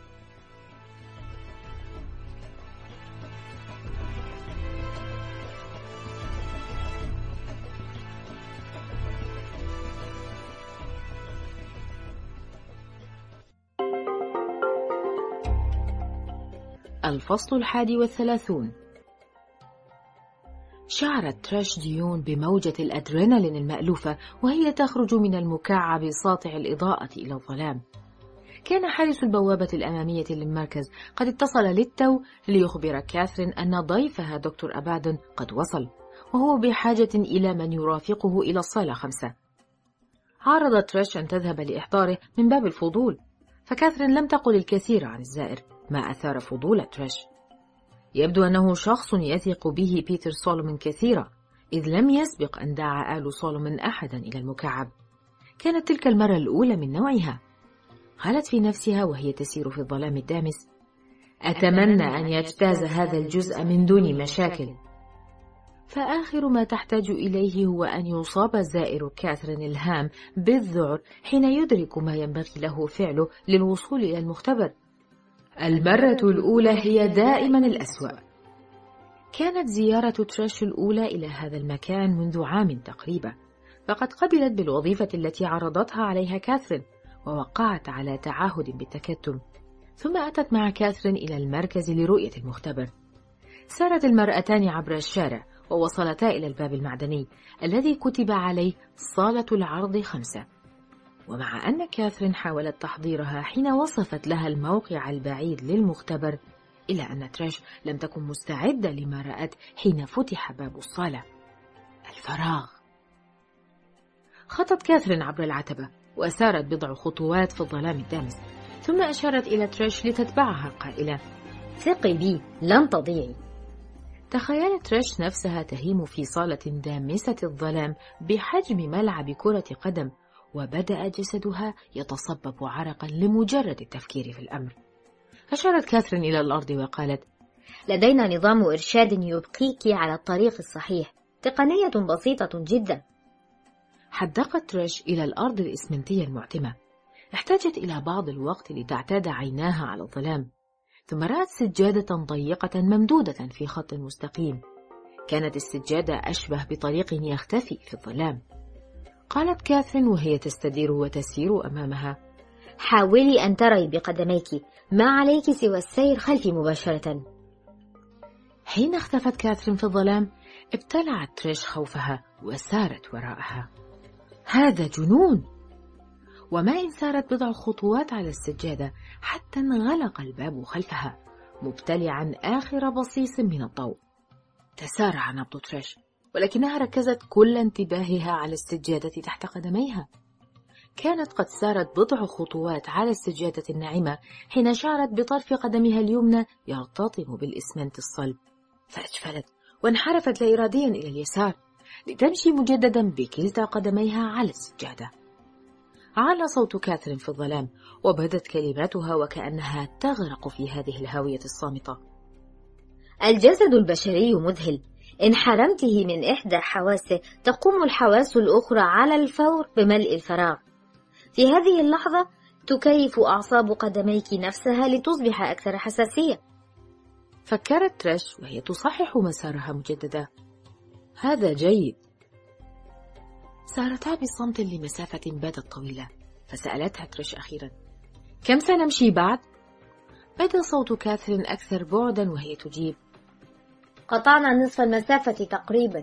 الفصل 31. شعرت تريش ديون بموجة الأدرينالين المألوفة وهي تخرج من المكعب ساطع الإضاءة إلى الظلام. كان حارس البوابة الأمامية للمركز قد اتصل للتو ليخبر كاثرين أن ضيفها دكتور أبادون قد وصل، وهو بحاجة إلى من يرافقه إلى الصالة 5. عارضت تريش أن تذهب لإحضاره من باب الفضول، فكاثرين لم تقل الكثير عن الزائر، ما أثار فضول تريش. يبدو أنه شخص يثق به بيتر سولومون كثيرا، إذ لم يسبق أن دعا آل سولومون أحدا إلى المكعب. كانت تلك المرة الأولى من نوعها. قالت في نفسها وهي تسير في الظلام الدامس: أتمنى أن يجتاز هذا الجزء من دون مشاكل. فآخر ما تحتاج إليه هو أن يصاب زائر كاثرين الهام بالذعر حين يدرك ما ينبغي له فعله للوصول إلى المختبر. المرة الأولى هي دائما الأسوأ. كانت زيارة تريش الأولى إلى هذا المكان منذ عام تقريبا، فقد قبلت بالوظيفة التي عرضتها عليها كاثرين ووقعت على تعهد بالتكتم، ثم أتت مع كاثرين إلى المركز لرؤية المختبر. سارت المرأتان عبر الشارع ووصلتا إلى الباب المعدني الذي كتب عليه صالة العرض 5. ومع أن كاثرين حاولت تحضيرها حين وصفت لها الموقع البعيد للمختبر، إلا أن تريش لم تكن مستعدة لما رأت حين فتح باب الصالة: الفراغ. خطت كاثرين عبر العتبة وأسارت بضع خطوات في الظلام الدامس، ثم أشارت إلى تريش لتتبعها قائلة: ثقي بي، لن تضيعي. تخيلت تريش نفسها تهيم في صالة دامسة الظلام بحجم ملعب كرة قدم، وبدأ جسدها يتصبب عرقا لمجرد التفكير في الأمر. أشارت كاثرين إلى الأرض وقالت: لدينا نظام إرشاد يبقيك على الطريق الصحيح، تقنية بسيطة جدا. حدقت تريش إلى الأرض الإسمنتية المعتمة. احتاجت إلى بعض الوقت لتعتاد عيناها على الظلام، ثم رأت سجادة ضيقة ممدودة في خط مستقيم. كانت السجادة أشبه بطريق يختفي في الظلام. قالت كاثرين وهي تستدير وتسير أمامها: حاولي أن تري بقدميك، ما عليك سوى السير خلفي مباشرة. حين اختفت كاثرين في الظلام، ابتلعت تريش خوفها وسارت وراءها. هذا جنون! وما إن سارت بضع خطوات على السجادة حتى انغلق الباب خلفها، مبتلعا آخر بصيص من الضوء. تسارع نبض تريش، ولكنها ركزت كل انتباهها على السجادة تحت قدميها. كانت قد سارت بضع خطوات على السجادة الناعمة حين شعرت بطرف قدمها اليمنى يرتطم بالإسمنت الصلب، فأجفلت وانحرفت لا إراديا إلى اليسار لتمشي مجددا بكلتا قدميها على السجادة. على صوت كاثرين في الظلام، وبدت كلماتها وكأنها تغرق في هذه الهاوية الصامتة. الجسد البشري مذهل، إن حرمته من إحدى حواسه تقوم الحواس الأخرى على الفور بملء الفراغ. في هذه اللحظة تكيف أعصاب قدميك نفسها لتصبح أكثر حساسية. فكرت تريش وهي تصحح مسارها مجددا. هذا جيد. سارتا بصمت لمسافة باتت طويلة، فسألتها تريش أخيرا: كم سنمشي بعد؟ بدا صوت كاثرين أكثر بعدا وهي تجيب: قطعنا نصف المسافة تقريبا.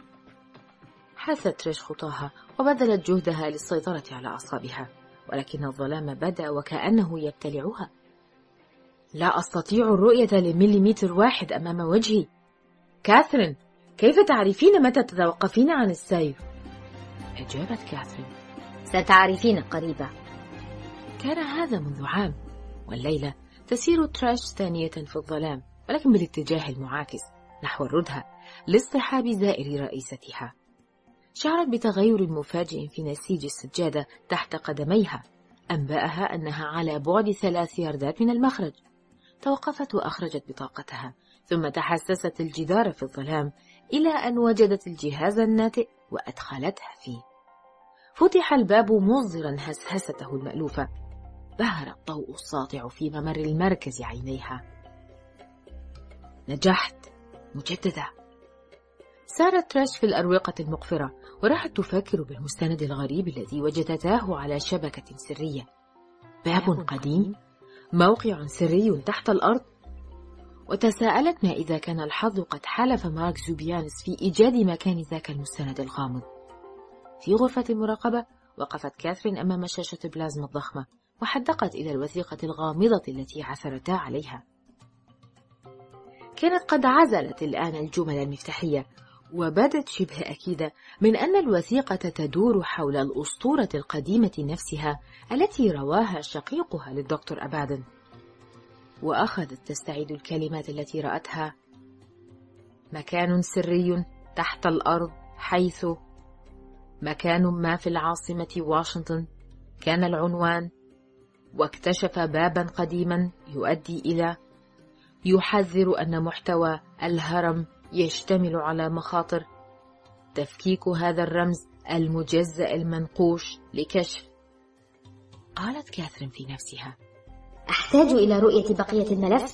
حثت تريش خطاها وبذلت جهدها للسيطرة على أعصابها، ولكن الظلام بدا وكأنه يبتلعها. لا أستطيع الرؤية لمليمتر واحد أمام وجهي. كاثرين، كيف تعرفين متى تتوقفين عن السير؟ أجابت كاثرين: ستعرفين قريبا. كان هذا منذ عام، والليلة تسير تريش ثانية في الظلام، ولكن بالاتجاه المعاكس نحو الردهة لاصطحاب زائر رئيستها. شعرت بتغير مفاجئ في نسيج السجادة تحت قدميها، أنبأها أنها على بعد 3 ياردات من المخرج. توقفت وأخرجت بطاقتها، ثم تحسست الجدار في الظلام إلى أن وجدت الجهاز الناتئ وأدخلتها فيه. فتح الباب مصدرا هسهسته المألوفة. بهر الضوء الساطع في ممر المركز عينيها. نجحت مجددا. سارت تريش في الأروقة المقفرة وراحت تفكر بالمستند الغريب الذي وجدتاه على شبكة سرية. باب قديم، موقع سري تحت الأرض. وتساءلت ما إذا كان الحظ قد حالف مارك زوبيانس في إيجاد مكان ذاك المستند الغامض. في غرفة المراقبة وقفت كاثرين أمام شاشة بلازما الضخمة وحدقت إلى الوثيقة الغامضة التي عثرتا عليها. كانت قد عزلت الآن الجمل المفتاحية، وبدت شبه أكيدة من أن الوثيقة تدور حول الأسطورة القديمة نفسها التي رواها شقيقها للدكتور أبادن. وأخذت تستعيد الكلمات التي رأتها: مكان سري تحت الأرض، حيث مكان ما في العاصمة واشنطن. كان العنوان: واكتشف بابا قديما يؤدي إلى، يحذر أن محتوى الهرم يشتمل على مخاطر. تفكيك هذا الرمز المجزأ المنقوش لكشف. قالت كاثرين في نفسها: أحتاج إلى رؤية بقية الملف.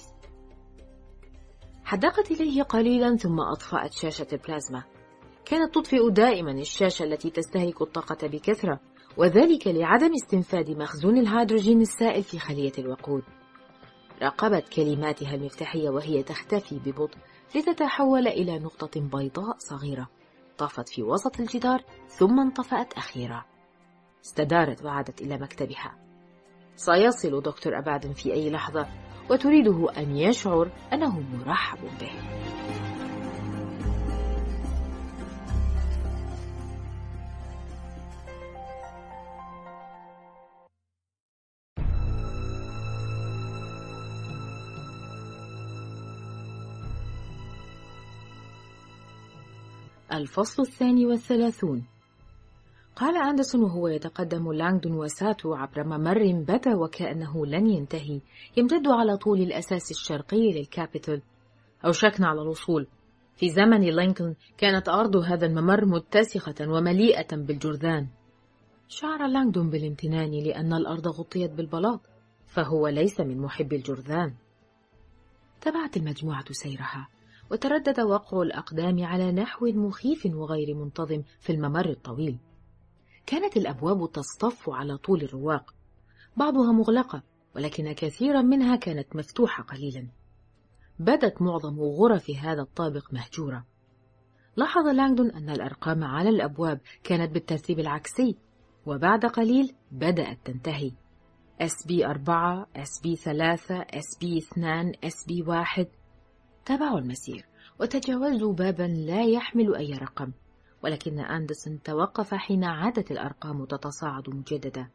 حدقت إليه قليلا ثم أطفأت شاشة البلازما. كانت تطفئ دائما الشاشة التي تستهلك الطاقة بكثرة، وذلك لعدم استنفاد مخزون الهيدروجين السائل في خلية الوقود. راقبت كلماتها المفتاحية وهي تختفي ببطء لتتحول إلى نقطة بيضاء صغيرة طافت في وسط الجدار ثم انطفأت أخيرا. استدارت وعادت إلى مكتبها. سيصل دكتور أبادن في أي لحظة، وتريده أن يشعر أنه مرحب به. الفصل 32. قال أندرسون وهو يتقدم لانغدون وساتو عبر ممر بدا وكأنه لن ينتهي يمتد على طول الأساس الشرقي للكابيتول. أوشكنا على الوصول. في زمن لينكولن كانت أرض هذا الممر متسخة ومليئة بالجرذان. شعر لانغدون بالامتنان لأن الأرض غطيت بالبلاط، فهو ليس من محبي الجرذان. تبعت المجموعة سيرها، وتردد وقع الأقدام على نحو مخيف وغير منتظم في الممر الطويل. كانت الأبواب تصطف على طول الرواق، بعضها مغلقة ولكن كثيرا منها كانت مفتوحة قليلا. بدت معظم غرف هذا الطابق مهجورة. لاحظ لانغدون أن الأرقام على الأبواب كانت بالترتيب العكسي، وبعد قليل بدأت تنتهي. SB4 SB3 SB2 SB1. تابعوا المسير وتجاوزوا بابا لا يحمل أي رقم، ولكن أندرسون توقف حين عادت الأرقام تتصاعد مجددا.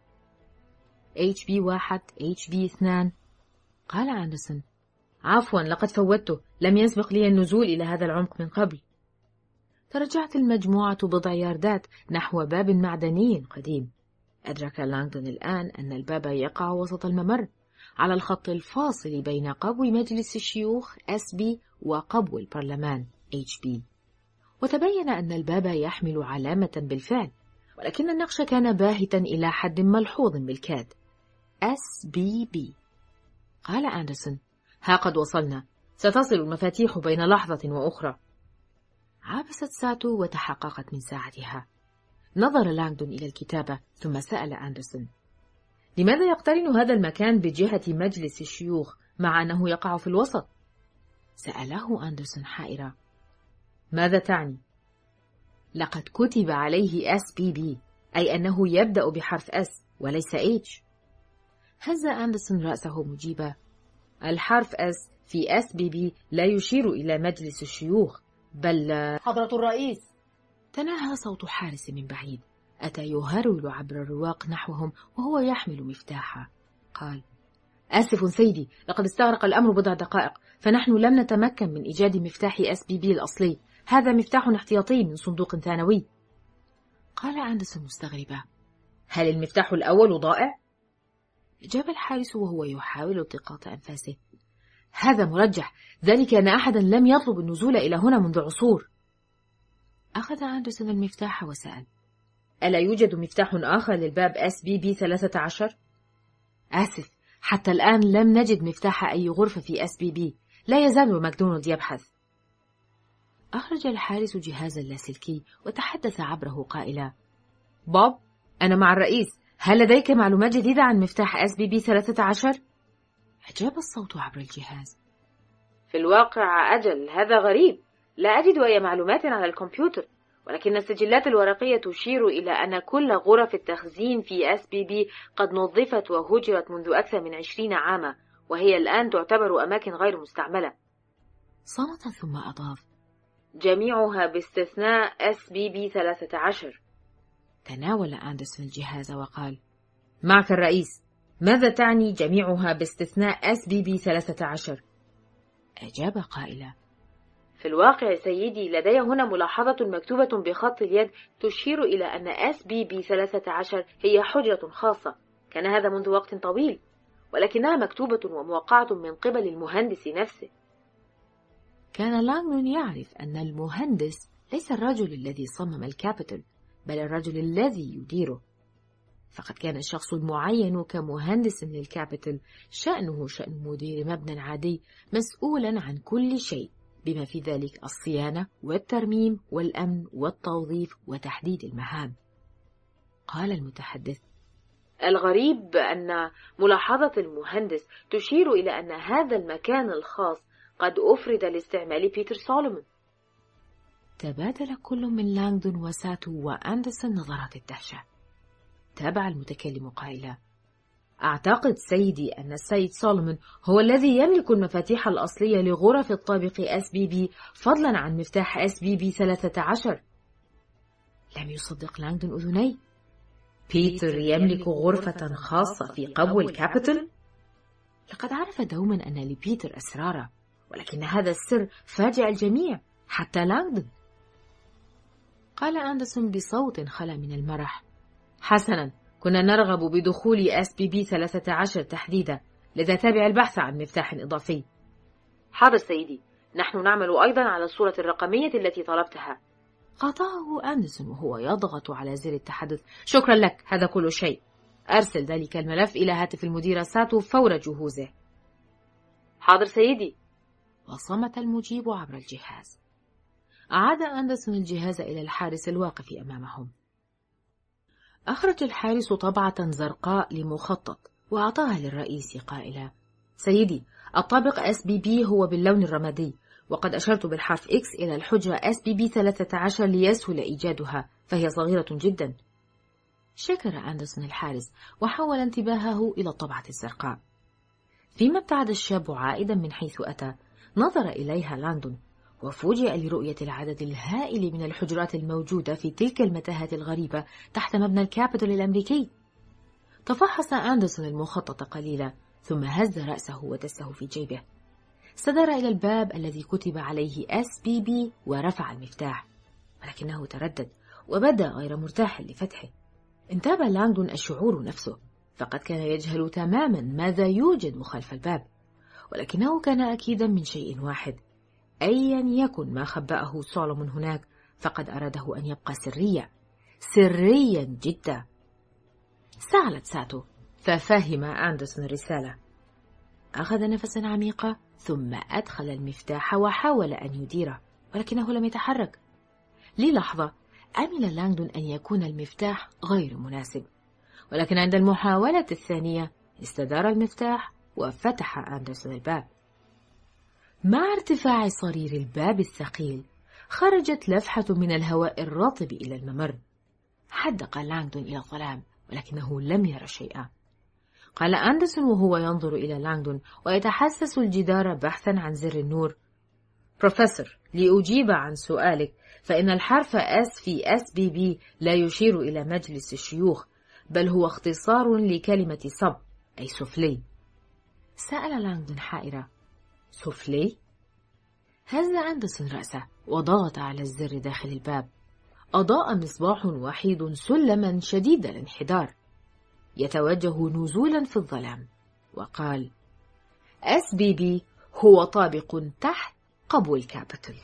HB1 HB2. قال أندرسون: عفوا، لقد فوتته، لم يسبق لي النزول إلى هذا العمق من قبل. ترجعت المجموعة بضع ياردات نحو باب معدني قديم. أدرك لانغدون الآن أن الباب يقع وسط الممر على الخط الفاصل بين قبو مجلس الشيوخ SB وقبو البرلمان HB، وتبين أن الباب يحمل علامة بالفعل، ولكن النقش كان باهتا إلى حد ملحوظ بالكاد. SBB. قال أندرسون: ها قد وصلنا، ستصل المفاتيح بين لحظة وأخرى. عابست ساتو وتحققت من ساعتها. نظر لانغدون إلى الكتابة ثم سأل أندرسون: لماذا يقترن هذا المكان بجهة مجلس الشيوخ مع أنه يقع في الوسط؟ سأله أندرسون حائرة. ماذا تعني؟ لقد كتب عليه SBB، أي أنه يبدأ بحرف S وليس H. هز أندرسون رأسه مجيبا: الحرف S في SBB لا يشير إلى مجلس الشيوخ، بل حضرة الرئيس. تناهى صوت حارس من بعيد، أتى يهرول عبر الرواق نحوهم وهو يحمل مفتاحا. قال: آسف سيدي، لقد استغرق الأمر بضع دقائق، فنحن لم نتمكن من إيجاد مفتاح SBB الأصلي. هذا مفتاح احتياطي من صندوق ثانوي. قال أندرسون مستغربا: هل المفتاح الأول ضائع؟ أجاب الحارس وهو يحاول التقاط أنفاسه: هذا مرجح، ذلك أن أحدا لم يطلب النزول إلى هنا منذ عصور. أخذ أندرسون المفتاح وسأل: ألا يوجد مفتاح آخر للباب SBB 13؟ آسف، حتى الآن لم نجد مفتاح أي غرفة في SBB. لا يزال ماكدونالد يبحث. أخرج الحارس جهازا لاسلكي وتحدث عبره قائلا: بوب، أنا مع الرئيس، هل لديك معلومات جديدة عن مفتاح SBB 13؟ أجاب الصوت عبر الجهاز: في الواقع أجل، هذا غريب، لا أجد أي معلومات على الكمبيوتر، ولكن السجلات الورقية تشير إلى أن كل غرف التخزين في SBB قد نظفت وهجرت منذ أكثر من 20 عاما، وهي الآن تعتبر أماكن غير مستعملة. صمت ثم أضاف: جميعها باستثناء SBB 13. تناول أندرسون الجهاز وقال: معك الرئيس، ماذا تعني جميعها باستثناء SBB 13؟ أجاب قائلا: في الواقع سيدي، لدي هنا ملاحظة مكتوبة بخط اليد تشير إلى أن SBB 13 هي حجرة خاصة، كان هذا منذ وقت طويل، ولكنها مكتوبة وموقعة من قبل المهندس نفسه. كان لانغدون يعرف أن المهندس ليس الرجل الذي صمم الكابيتول، بل الرجل الذي يديره، فقد كان الشخص المعين كمهندس للكابيتول شأنه شأن مدير مبنى عادي، مسؤولا عن كل شيء، بما في ذلك الصيانة والترميم والأمن والتوظيف وتحديد المهام. قال المتحدث: الغريب أن ملاحظة المهندس تشير إلى أن هذا المكان الخاص قد أفرد لاستعمال بيتر سولومون. تبادل كل من لانغدون وساتو وأندرسون نظرات الدهشة. تابع المتكلم قائلا: أعتقد سيدي أن السيد سولومون هو الذي يملك المفاتيح الأصلية لغرف الطابق SBB فضلا عن مفتاح SBB 13. لم يصدق لانغدون أذنيه. بيتر يملك غرفة خاصة في قبو الكابيتول؟ لقد عرف دوما أن لبيتر أسرارا، ولكن هذا السر فاجأ الجميع حتى لانغدون. قال أندرسون بصوت خلا من المرح: حسنا، كنا نرغب بدخول SBB 13 تحديدا، لذا تابع البحث عن مفتاح إضافي. حاضر سيدي، نحن نعمل أيضا على الصورة الرقمية التي طلبتها. قاطعه أندرسون وهو يضغط على زر التحدث: شكرا لك، هذا كل شيء. أرسل ذلك الملف إلى هاتف المدير ساتو فور جهوزه. حاضر سيدي. وصمت المجيب عبر الجهاز. أعاد أندرسون الجهاز إلى الحارس الواقف أمامهم. أخرج الحارس طبعة زرقاء لمخطط وأعطاها للرئيس قائلا: سيدي، الطابق SBB هو باللون الرمادي، وقد أشرت بالحرف X إلى الحجرة SBB 13 ليسهل إيجادها، فهي صغيرة جدا. شكر أندرسون الحارس وحول انتباهه إلى الطبعة الزرقاء. فيما ابتعد الشاب عائدا من حيث أتى، نظر إليها لانغدون وفوجئ لرؤية العدد الهائل من الحجرات الموجودة في تلك المتاهة الغريبة تحت مبنى الكابيتول الأمريكي. تفحص أندرسون المخطط قليلا ثم هز رأسه ودسه في جيبه. استدار إلى الباب الذي كتب عليه SBB ورفع المفتاح، ولكنه تردد وبدا غير مرتاح لفتحه. انتابه لانغدون الشعور نفسه، فقد كان يجهل تماما ماذا يوجد خلف الباب، ولكنه كان أكيدا من شيء واحد: أيا يكن ما خبأه سولومون هناك فقد أراده أن يبقى سريا جدا. سعلت ساعته ففهم أندرسون الرسالة. أخذ نفسا عميقا ثم أدخل المفتاح وحاول أن يديره، ولكنه لم يتحرك. للحظة أمل لانغدون أن يكون المفتاح غير مناسب، ولكن عند المحاولة الثانية استدار المفتاح وفتح أندرسون الباب. مع ارتفاع صرير الباب الثقيل خرجت لفحة من الهواء الرطب إلى الممر. حدق لانغدون إلى الظلام ولكنه لم يرى شيئا. قال أندرسون وهو ينظر إلى لانغدون ويتحسس الجدار بحثا عن زر النور: بروفيسور، لأجيب عن سؤالك، فإن الحرف S في SBB لا يشير إلى مجلس الشيوخ، بل هو اختصار لكلمة صب أي سفلي. سأل لانغدون حائرة: سفلي؟ هز أندرسون رأسه وضغط على الزر داخل الباب. أضاء مصباح وحيد سلما شديد الانحدار يتوجه نزولا في الظلام، وقال: SBB هو طابق تحت قبو الكابيتول.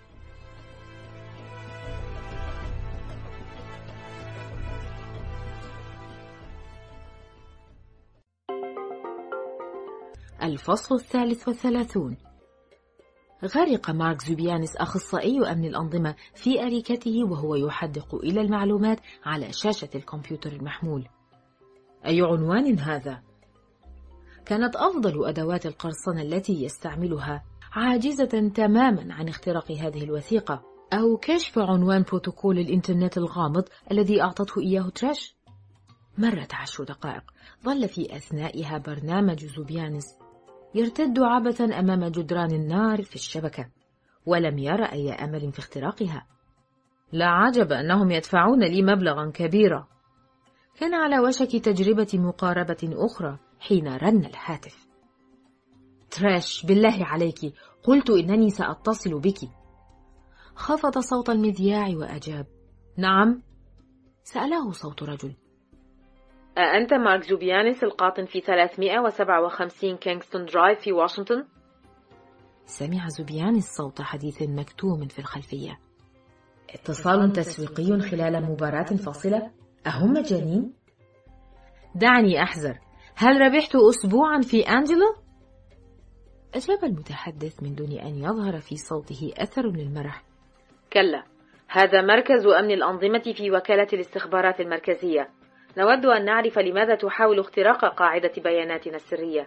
الفصل 33. غرق مارك زوبيانس أخصائي أمن الأنظمة في أريكته وهو يحدق إلى المعلومات على شاشة الكمبيوتر المحمول. أي عنوان هذا؟ كانت أفضل أدوات القرصنة التي يستعملها عاجزة تماما عن اختراق هذه الوثيقة أو كشف عنوان بروتوكول الإنترنت الغامض الذي أعطته إياه تريش. مرت 10 دقائق ظل في أثنائها برنامج زوبيانس يرتد عبثا أمام جدران النار في الشبكة، ولم يرى أي أمل في اختراقها. لا عجب أنهم يدفعون لي مبلغا كبيرا. كان على وشك تجربة مقاربة أخرى حين رن الهاتف. تريش، بالله عليك، قلت إنني سأتصل بك. خفض صوت المذياع وأجاب: نعم. سأله صوت رجل: أأنت مارك زوبيانس القاطن في 357 كينغستون درايف في واشنطن؟ سمع زوبيانس صوت حديث مكتوم في الخلفية. اتصال تسويقي خلال مباراة فاصلة؟ أهم مجانين؟ دعني أحذر، هل ربحت أسبوعا في أنجلو؟ أجاب المتحدث من دون أن يظهر في صوته أثر للمرح: كلا، هذا مركز أمن الأنظمة في وكالة الاستخبارات المركزية. نود أن نعرف لماذا تحاول اختراق قاعدة بياناتنا السرية.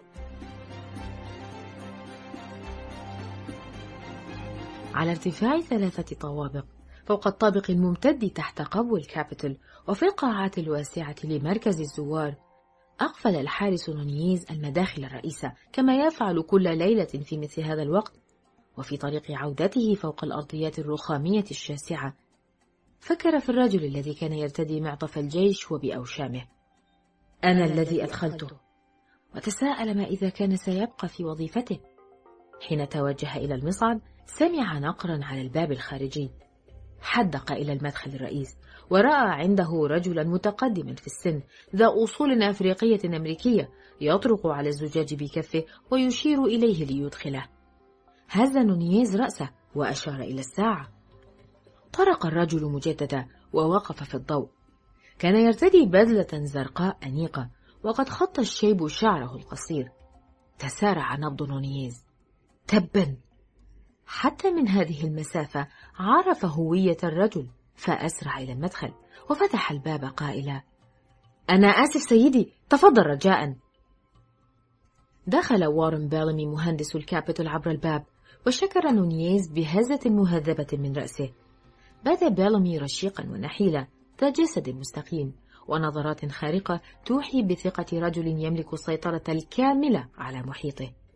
على ارتفاع 3 طوابق فوق الطابق الممتد تحت قبو الكابيتول وفي القاعات الواسعة لمركز الزوار، أقفل الحارس نونييز المداخل الرئيسة كما يفعل كل ليلة في مثل هذا الوقت. وفي طريق عودته فوق الأرضيات الرخامية الشاسعة فكر في الرجل الذي كان يرتدي معطف الجيش وبأوشامه. أنا الذي أدخلته. وتساءل ما إذا كان سيبقى في وظيفته. حين توجه إلى المصعد سمع نقرا على الباب الخارجي. حدق إلى المدخل الرئيس ورأى عنده رجلا متقدما في السن ذا أصول أفريقية أمريكية يطرق على الزجاج بكفه ويشير إليه ليدخله. هز نونييز رأسه وأشار إلى الساعة. طرق الرجل مجددا ووقف في الضوء. كان يرتدي بدلة زرقاء أنيقة وقد خط الشيب شعره القصير. تسارع نبض نونييز. تبا! حتى من هذه المسافة عرف هوية الرجل فأسرع إلى المدخل وفتح الباب قائلا: أنا آسف سيدي، تفضل رجاء. دخل وارن بيلامي مهندس الكابيتول عبر الباب، وشكر نونيز بهزة مهذبة من رأسه. بدا بيلامي رشيقا ونحيلا ذا جسد مستقيم ونظرات خارقة توحي بثقة رجل يملك السيطرة الكاملة على محيطه.